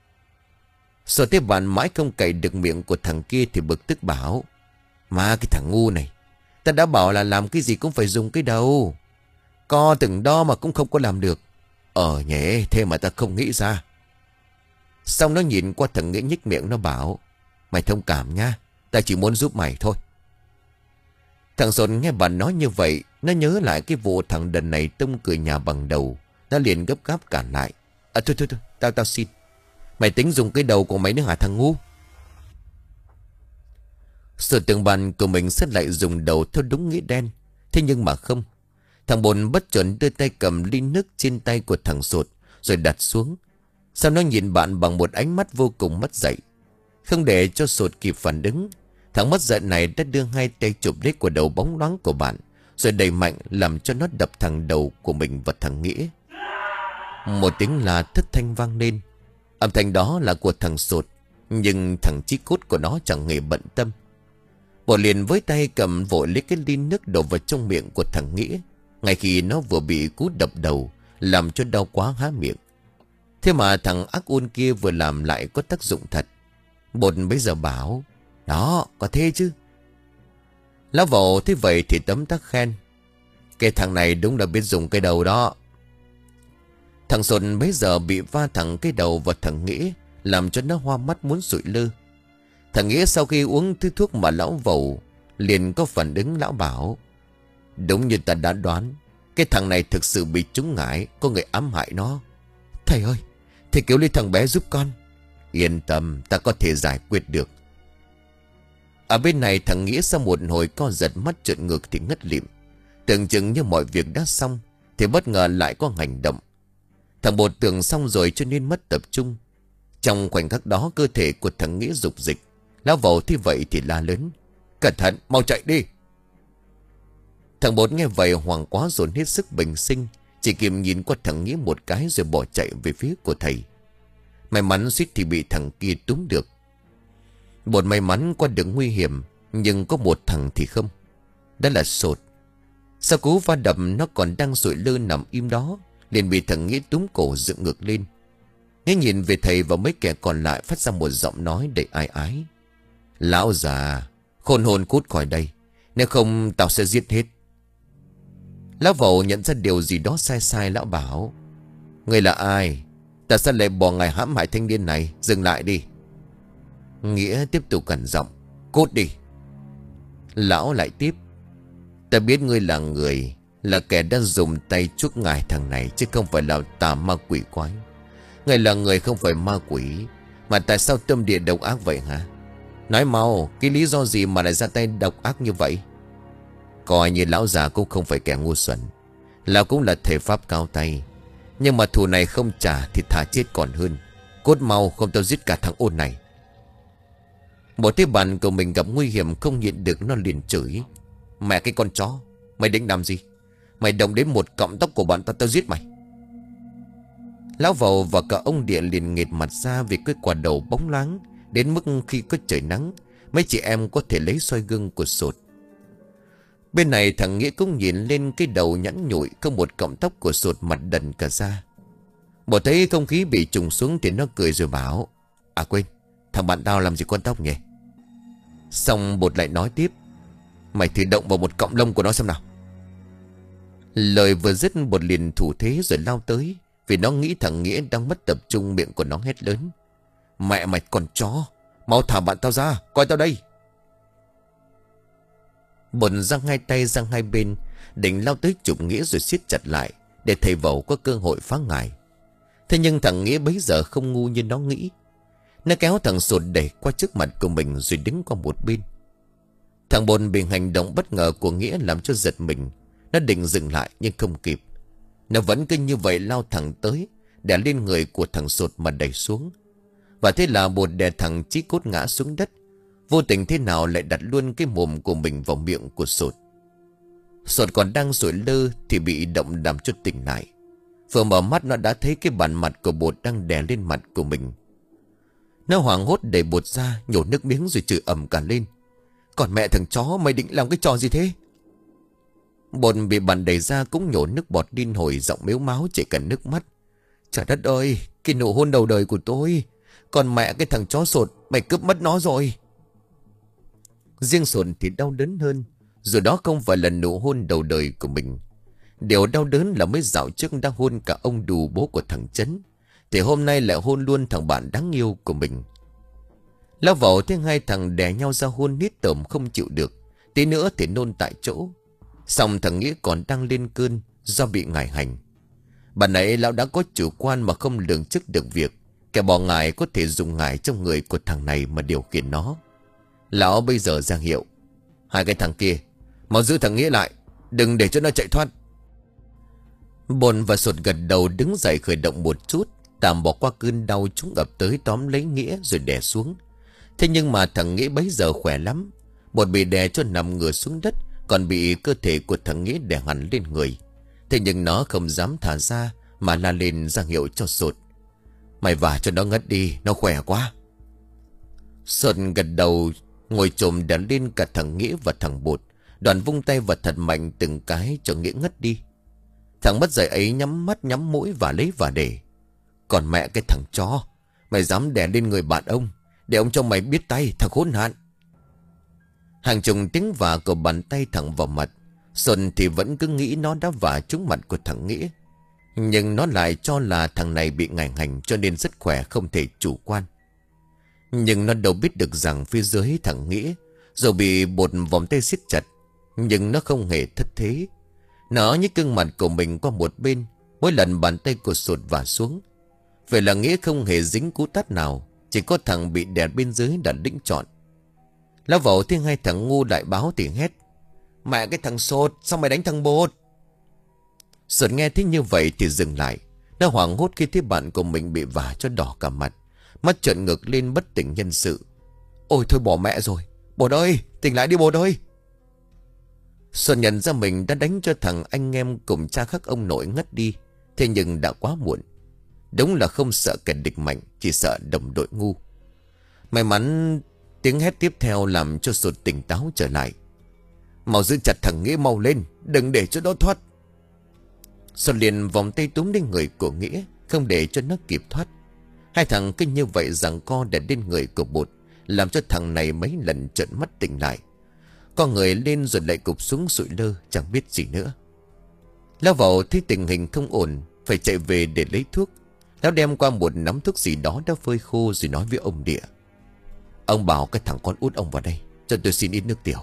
S1: Sột tiếp bàn mãi không cày được miệng của thằng kia thì bực tức bảo: Mà cái thằng ngu này, ta đã bảo là làm cái gì cũng phải dùng cái đầu. Co từng đo mà cũng không có làm được. Ờ nhé, thế mà ta không nghĩ ra. Xong nó nhìn qua thằng Nghĩa nhích miệng, nó bảo: Mày thông cảm nha, ta chỉ muốn giúp mày thôi. Thằng Sột nghe bà nói như vậy, nó nhớ lại cái vụ thằng đần này tông cười nhà bằng đầu. Nó liền gấp gáp cản lại: À thôi thôi thôi, tao tao xin. Mày tính dùng cái đầu của mày nữa hả thằng ngu? Sột tưởng bàn của mình sẽ lại dùng đầu theo đúng nghĩa đen. Thế nhưng mà không. Thằng Bột bất chợt đưa tay cầm ly nước trên tay của thằng Sột rồi đặt xuống. Sau nó nhìn bạn bằng một ánh mắt vô cùng mất dạy. Không để cho Sột kịp phản ứng, thằng mất dạy này đã đưa hai tay chụp lấy của đầu bóng loáng của bạn, rồi đẩy mạnh làm cho nó đập thằng đầu của mình vào thằng Nghĩa. Một tiếng là thất thanh vang lên. Âm thanh đó là của thằng Sột, nhưng thằng chí cốt của nó chẳng hề bận tâm. Bột liền với tay cầm vội lấy cái ly nước đổ vào trong miệng của thằng Nghĩa, ngay khi nó vừa bị cú đập đầu làm cho đau quá há miệng. Thế mà thằng ác ôn kia vừa làm lại có tác dụng thật. Bột bây giờ bảo: Đó, có thế chứ. Lão Vầu thế vậy thì tấm tắc khen: Cái thằng này đúng là biết dùng cái đầu đó. Thằng Sột bây giờ bị va thẳng cái đầu vào thằng Nghĩa, làm cho nó hoa mắt muốn sụi lơ. Thằng Nghĩa sau khi uống thứ thuốc mà lão Vầu liền có phản ứng. Lão bảo: Đúng như ta đã đoán, cái thằng này thực sự bị trúng ngải, có người ám hại nó. Thầy ơi, thầy cứu lấy thằng bé giúp con. Yên tâm, ta có thể giải quyết được. Ở bên này thằng Nghĩa sau một hồi co giật mắt trợn ngược thì ngất lịm. Tưởng chừng như mọi việc đã xong thì bất ngờ lại có hành động. Thằng Bột tưởng xong rồi cho nên mất tập trung. Trong khoảnh khắc đó cơ thể của thằng Nghĩa rục dịch. Lão Vầu thế vậy thì la lớn: Cẩn thận, mau chạy đi. Thằng Bột nghe vậy hoảng quá dồn hết sức bình sinh, chỉ kịp nhìn qua thằng Nghĩa một cái rồi bỏ chạy về phía của thầy. May mắn suýt thì bị thằng kia túm được. Bột may mắn qua được nguy hiểm, nhưng có một thằng thì không. Đó là Sột. Sau cú va đập nó còn đang sụi lơ nằm im đó, liền bị thằng Nghĩa túm cổ dựng ngược lên. Nghe nhìn về thầy và mấy kẻ còn lại phát ra một giọng nói đầy ai ái: Lão già, khôn hồn cút khỏi đây, nếu không tao sẽ giết hết. Lão Vầu nhận ra điều gì đó sai sai. Lão bảo: Người là ai? Tại sao lại bỏ ngài hãm hại thanh niên này? Dừng lại đi. Nghĩa tiếp tục gằn giọng. Cút đi. Lão lại tiếp. Ta biết ngươi là người, là kẻ đã dùng tay chuốc ngài thằng này, chứ không phải là tà ma quỷ quái. Ngài là người không phải ma quỷ, mà tại sao tâm địa độc ác vậy hả? Nói mau, cái lý do gì mà lại ra tay độc ác như vậy? Coi như lão già cũng không phải kẻ ngu xuẩn, lão cũng là thể pháp cao tay. Nhưng mà thù này không trả thì thà chết còn hơn. Cốt mau, không tao giết cả thằng ôn này. Một thế bạn của mình gặp nguy hiểm không nhịn được, nó liền chửi. Mẹ cái con chó, mày định làm gì? Mày động đến một cọng tóc của bạn tao, tao giết mày. Lão Vầu và cả ông Địa liền nghệt mặt ra vì cái quả đầu bóng loáng đến mức khi có trời nắng, mấy chị em có thể lấy soi gương của sột. Bên này thằng Nghĩa cũng nhìn lên cái đầu nhẵn nhụi, có một cọng tóc của sột mặt đần cả ra. Một thấy không khí bị trùng xuống thì nó cười rồi bảo. À quên, thằng bạn tao làm gì con tóc nhỉ? Xong bột lại nói tiếp. Mày thử động vào một cọng lông của nó xem nào. Lời vừa dứt bột liền thủ thế rồi lao tới, vì nó nghĩ thằng Nghĩa đang mất tập trung. Miệng của nó hét lớn. Mẹ mày còn chó, mau thả bạn tao ra, coi tao đây. Bột giang hai tay giang hai bên, định lao tới chụp Nghĩa rồi siết chặt lại, để thầy Vẩu có cơ hội phá ngài. Thế nhưng thằng Nghĩa bấy giờ không ngu như nó nghĩ. Nó kéo thằng Sột đẩy qua trước mặt của mình rồi đứng qua một bên. Thằng Bồn bị hành động bất ngờ của Nghĩa làm cho giật mình. Nó định dừng lại nhưng không kịp. Nó vẫn cứ như vậy lao thẳng tới, đè lên người của thằng Sột mà đẩy xuống. Và thế là Bột đè thằng Chí Cốt ngã xuống đất. Vô tình thế nào lại đặt luôn cái mồm của mình vào miệng của Sột. Sột còn đang sủi lơ thì bị động làm cho tỉnh lại. Vừa mở mắt nó đã thấy cái bàn mặt của Bột đang đè lên mặt của mình. Nó hoảng hốt đẩy Bột ra, nhổ nước miếng rồi chửi ầm cả lên. Còn mẹ thằng chó, mày định làm cái trò gì thế? Bột bị bàn đẩy ra cũng nhổ nước bọt điên hồi, giọng mếu máo chảy cả nước mắt. Trời đất ơi, cái nụ hôn đầu đời của tôi. Còn mẹ cái thằng chó Sột, mày cướp mất nó rồi. Riêng Sột thì đau đớn hơn. Dù đó không phải là nụ hôn đầu đời của mình. Điều đau đớn là mới dạo trước đã hôn cả ông Đù, bố của thằng Chấn, thì hôm nay lại hôn luôn thằng bạn đáng yêu của mình. Lão Vẩu thấy hai thằng đè nhau ra hôn nít tởm không chịu được, tí nữa thì nôn tại chỗ. Xong thằng Nghĩa còn đang lên cơn do bị ngải hành. Bà nãy lão đã có chủ quan mà không lường trước được việc kẻ bỏ ngải có thể dùng ngải trong người của thằng này mà điều khiển nó. Lão bây giờ ra hiệu. Hai cái thằng kia, mau giữ thằng Nghĩa lại, đừng để cho nó chạy thoát. Bồn và Sột gật đầu đứng dậy khởi động một chút, tạm bỏ qua cơn đau chúng ập tới tóm lấy Nghĩa rồi đè xuống. Thế nhưng mà thằng Nghĩa bấy giờ khỏe lắm. Bột bị đè cho nằm ngửa xuống đất, còn bị cơ thể của thằng Nghĩa đè hẳn lên người. Thế nhưng nó không dám thả ra mà la lên ra hiệu cho Sột. Mày vả cho nó ngất đi, nó khỏe quá. Sột gật đầu, ngồi chồm đè lên cả thằng Nghĩa và thằng Bột, đoàn vung tay và thật mạnh từng cái cho Nghĩa ngất đi. Thằng mất dạy ấy nhắm mắt nhắm mũi và lấy và để. Còn mẹ cái thằng chó, mày dám đè lên người bạn ông, để ông cho mày biết tay, thằng khốn nạn. Hàng chục tiếng vả của bàn tay thẳng vào mặt. Xuân thì vẫn cứ nghĩ nó đã vả trúng mặt của thằng Nghĩa, nhưng nó lại cho là thằng này bị ngải hành cho nên rất khỏe, không thể chủ quan. Nhưng nó đâu biết được rằng phía dưới thằng Nghĩa dù bị Bột vòng tay siết chặt, nhưng nó không hề thất thế. Nó nhích gương mặt của mình qua một bên mỗi lần bàn tay của Sột vả xuống. Vậy là Nghĩa không hề dính cú tát nào, chỉ có thằng bị đè bên dưới đã lĩnh chọn. Lão Vẩu thấy hai thằng ngu lại báo thì hét. Mẹ cái thằng Sột, sao mày đánh thằng Bột? Sột nghe thấy như vậy thì dừng lại. Nó hoảng hốt khi thấy bạn của mình bị vả cho đỏ cả mặt, mắt trợn ngược lên bất tỉnh nhân sự. Ôi thôi bỏ mẹ rồi, Bột ơi, tỉnh lại đi Bột ơi. Sột nhận ra mình đã đánh cho thằng anh em cùng cha khác ông nội ngất đi. Thế nhưng đã quá muộn. Đúng là không sợ kẻ địch mạnh, chỉ sợ đồng đội ngu. May mắn tiếng hét tiếp theo làm cho Sột tỉnh táo trở lại. Mau giữ chặt thằng Nghĩa, mau lên, đừng để cho nó thoát. Sột liền vòng tay túm lên người của Nghĩa, không để cho nó kịp thoát. Hai thằng cứ như vậy giằng co để lên người của Bột, làm cho thằng này mấy lần trợn mắt tỉnh lại. Con người lên rồi lại cụp xuống sụi lơ, chẳng biết gì nữa. Lão Vẩu thấy tình hình không ổn, phải chạy về để lấy thuốc. Lão đem qua một nắm thuốc gì đó đã phơi khô rồi nói với ông Địa: Ông bảo cái thằng con út ông vào đây, cho tôi xin ít nước tiểu.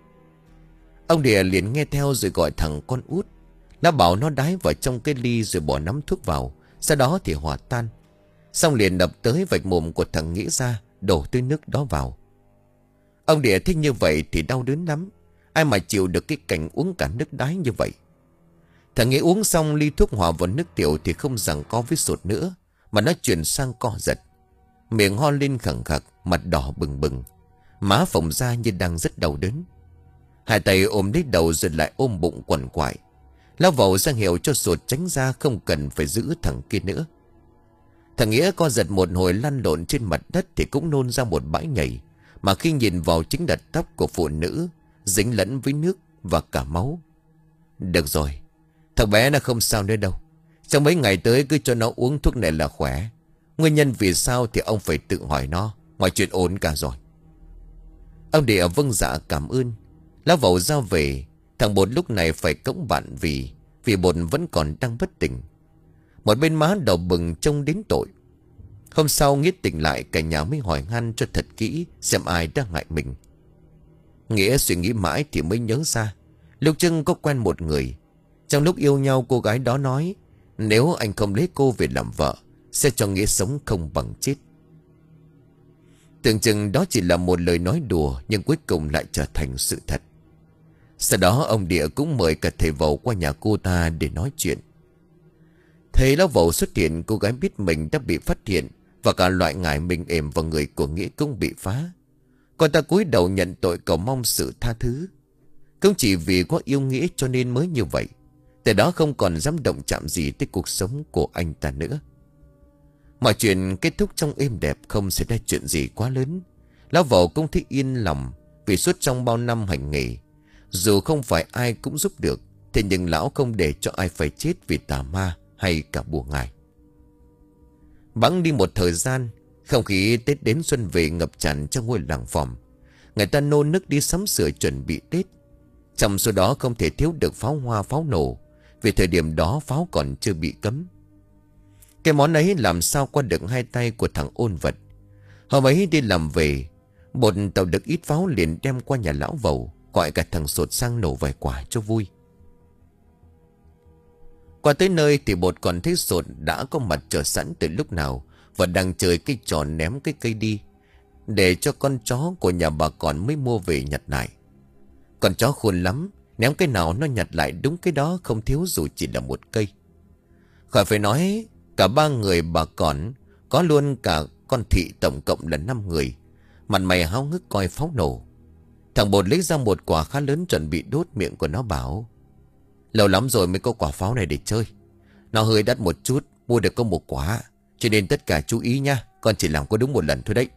S1: Ông Địa liền nghe theo rồi gọi thằng con út. Lão bảo nó đái vào trong cái ly rồi bỏ nắm thuốc vào. Sau đó thì hòa tan. Xong liền đập tới vạch mồm của thằng Nghĩa ra, đổ tưới nước đó vào. Ông Địa thích như vậy thì đau đớn lắm. Ai mà chịu được cái cảnh uống cả nước đái như vậy. Thằng Nghĩa uống xong ly thuốc hòa vào nước tiểu thì không giằng co với sột nữa, mà nó chuyển sang co giật. Miệng ho lên khẳng khặc, mặt đỏ bừng bừng, má phồng ra như đang rất đau đớn. Hai tay ôm lấy đầu rồi lại ôm bụng quằn quại. Lão vầu ra hiệu cho sột tránh ra, không cần phải giữ thằng kia nữa. Thằng Nghĩa co giật một hồi lăn lộn trên mặt đất thì cũng nôn ra một bãi nhầy, mà khi nhìn vào chính là tóc của phụ nữ dính lẫn với nước và cả máu. Được rồi, thằng bé nó không sao nữa đâu. Trong mấy ngày tới cứ cho nó uống thuốc này là khỏe. Nguyên nhân vì sao thì ông phải tự hỏi nó. Mọi chuyện ổn cả rồi. Ông Địa vâng dạ cảm ơn. Lão vầu ra về. Thằng Bột lúc này phải cõng bạn vì Vì Bột vẫn còn đang bất tỉnh. Một bên má đỏ bừng trông đến tội. Hôm sau Nghĩa tỉnh lại, cả nhà mới hỏi han cho thật kỹ xem ai đã hại mình. Nghĩa suy nghĩ mãi thì mới nhớ ra lúc trước có quen một người. Trong lúc yêu nhau cô gái đó nói nếu anh không lấy cô về làm vợ sẽ cho Nghĩa sống không bằng chết. Tưởng chừng đó chỉ là một lời nói đùa, nhưng cuối cùng lại trở thành sự thật. Sau đó ông Địa cũng mời cả thầy Vầu qua nhà cô ta để nói chuyện. Thầy lão Vầu xuất hiện, cô gái biết mình đã bị phát hiện, và cả loại ngải mình ềm vào người của Nghĩa cũng bị phá. Cô ta cúi đầu nhận tội cầu mong sự tha thứ. Cũng chỉ vì có yêu Nghĩa cho nên mới như vậy. Từ đó không còn dám động chạm gì tới cuộc sống của anh ta nữa. Mọi chuyện kết thúc trong êm đẹp, không xảy ra chuyện gì quá lớn. Lão Vầu cũng thấy yên lòng, vì suốt trong bao năm hành nghề, dù không phải ai cũng giúp được, thế nhưng lão không để cho ai phải chết vì tà ma hay cả bùa ngải. Bẵng đi một thời gian, không khí Tết đến xuân về ngập tràn trong ngôi làng Vòm. Người ta nô nức đi sắm sửa chuẩn bị Tết. Trong số đó không thể thiếu được pháo hoa pháo nổ, vì thời điểm đó pháo còn chưa bị cấm. Cái món ấy làm sao qua được hai tay của thằng Ôn Vật. Hôm ấy đi làm về, Bột tàu được ít pháo liền đem qua nhà lão Vầu, gọi cả thằng Sột sang nổ vài quả cho vui. Qua tới nơi thì Bột còn thấy Sột đã có mặt chờ sẵn từ lúc nào, và đang chơi cái trò ném cái cây đi, để cho con chó của nhà bà còn mới mua về nhặt lại. Con chó khôn lắm, ném cái nào nó nhặt lại đúng cái đó, không thiếu dù chỉ là một cây. Khỏi phải nói, cả ba người bà còn, có luôn cả con Thị, tổng cộng là năm người, mặt mày háo hức coi pháo nổ. Thằng Bột lấy ra một quả khá lớn chuẩn bị đốt, miệng của nó bảo: lâu lắm rồi mới có quả pháo này để chơi. Nó hơi đắt một chút, mua được có một quả, cho nên tất cả chú ý nha, con chỉ làm có đúng một lần thôi đấy.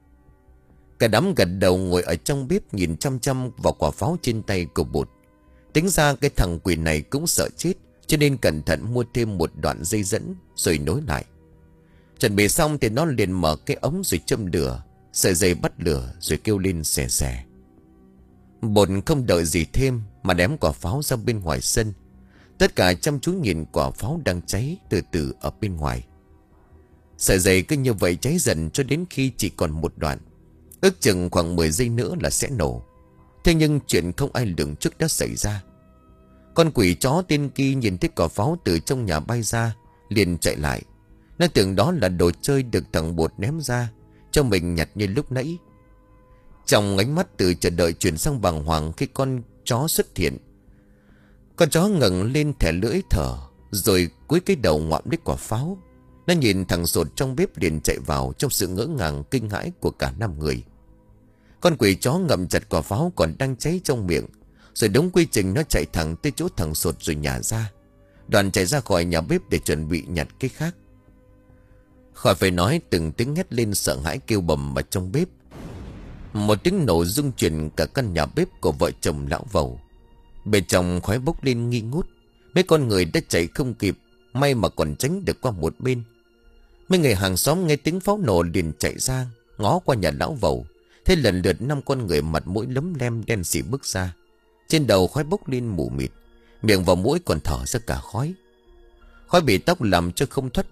S1: Cả đám gật đầu ngồi ở trong bếp nhìn chăm chăm vào quả pháo trên tay của Bột. Tính ra cái thằng quỷ này cũng sợ chết, cho nên cẩn thận mua thêm một đoạn dây dẫn rồi nối lại. Chuẩn bị xong thì nó liền mở cái ống rồi châm lửa, sợi dây bắt lửa rồi kêu lên xè xè. Bột không đợi gì thêm mà ném quả pháo ra bên ngoài sân. Tất cả chăm chú nhìn quả pháo đang cháy từ từ ở bên ngoài. Sợi dây cứ như vậy cháy dần cho đến khi chỉ còn một đoạn. Ước chừng khoảng mười giây nữa là sẽ nổ. Thế nhưng chuyện không ai lường trước đã xảy ra. Con quỷ chó tên kia nhìn thấy quả pháo từ trong nhà bay ra, liền chạy lại. Nó tưởng đó là đồ chơi được thằng Bột ném ra cho mình nhặt như lúc nãy. Trong ánh mắt từ chờ đợi chuyển sang bàng hoàng khi con chó xuất hiện. Con chó ngẩng lên thẻ lưỡi thở, rồi cúi cái đầu ngoạm lấy quả pháo. Nó nhìn thằng Sột trong bếp liền chạy vào trong sự ngỡ ngàng kinh hãi của cả năm người. Con quỷ chó ngậm chặt quả pháo còn đang cháy trong miệng, rồi đúng quy trình nó chạy thẳng tới chỗ thằng Sột rồi nhả ra. Đoàn chạy ra khỏi nhà bếp để chuẩn bị nhặt cái khác. Khỏi phải nói, từng tiếng hét lên sợ hãi kêu bầm ở trong bếp. Một tiếng nổ rung chuyển cả căn nhà bếp của vợ chồng lão Vầu. Bên trong khói bốc lên nghi ngút. Mấy con người đã chạy không kịp, may mà còn tránh được qua một bên. Mấy người hàng xóm nghe tiếng pháo nổ liền chạy ra, ngó qua nhà lão Vầu. Thế lần lượt năm con người mặt mũi lấm lem đen xỉ bước ra. Trên đầu khói bốc lên mù mịt, miệng và mũi còn thở ra cả khói. Khói bị tóc làm cho không thoát được,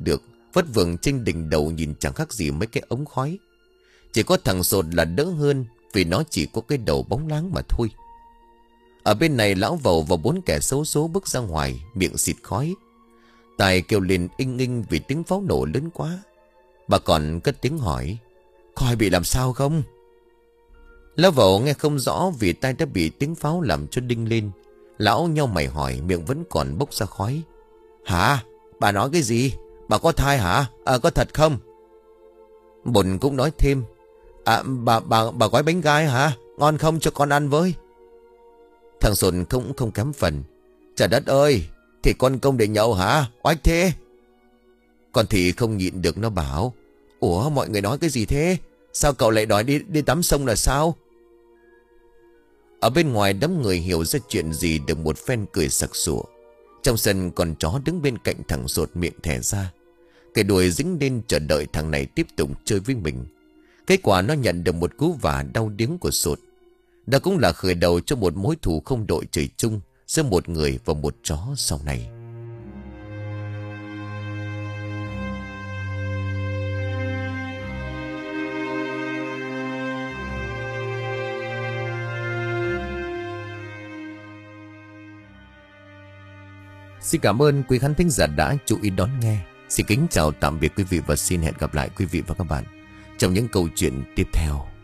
S1: vất vưởng trên đỉnh đầu nhìn chẳng khác gì mấy cái ống khói. Chỉ có thằng Sột là đỡ hơn, vì nó chỉ có cái đầu bóng láng mà thôi. Ở bên này lão Vầu và bốn kẻ xấu số bước ra ngoài, miệng xịt khói. Tài kêu lên inh inh vì tiếng pháo nổ lớn quá. Bà còn cất tiếng hỏi: "Có ai bị làm sao không?" Lão Vầu nghe không rõ vì tai đã bị tiếng pháo làm cho đinh lên. Lão nhau mày hỏi, miệng vẫn còn bốc ra khói: "Hả? Bà nói cái gì? Bà có thai hả? À, có thật không?" Bồn cũng nói thêm: "À, bà bà bà gói bánh gai hả? Ngon không, cho con ăn với." Thằng Sột cũng không kém phần: "Trời đất ơi, thì con công để nhậu hả? Oách thế." Con thì không nhịn được, nó bảo: "Ủa, mọi người nói cái gì thế? Sao cậu lại đòi đi đi tắm sông là sao?" Ở bên ngoài đám người hiểu ra chuyện gì được một phen cười sặc sụa. Trong sân con chó đứng bên cạnh thằng Sột miệng thè ra, cái đuôi dính lên chờ đợi thằng này tiếp tục chơi với mình. Kết quả nó nhận được một cú vả đau điếng của Sột. Đó cũng là khởi đầu cho một mối thù không đội trời chung giữa một người và một chó sau này. Xin cảm ơn quý khán thính giả đã chú ý đón nghe. Xin kính chào tạm biệt quý vị và xin hẹn gặp lại quý vị và các bạn trong những câu chuyện tiếp theo.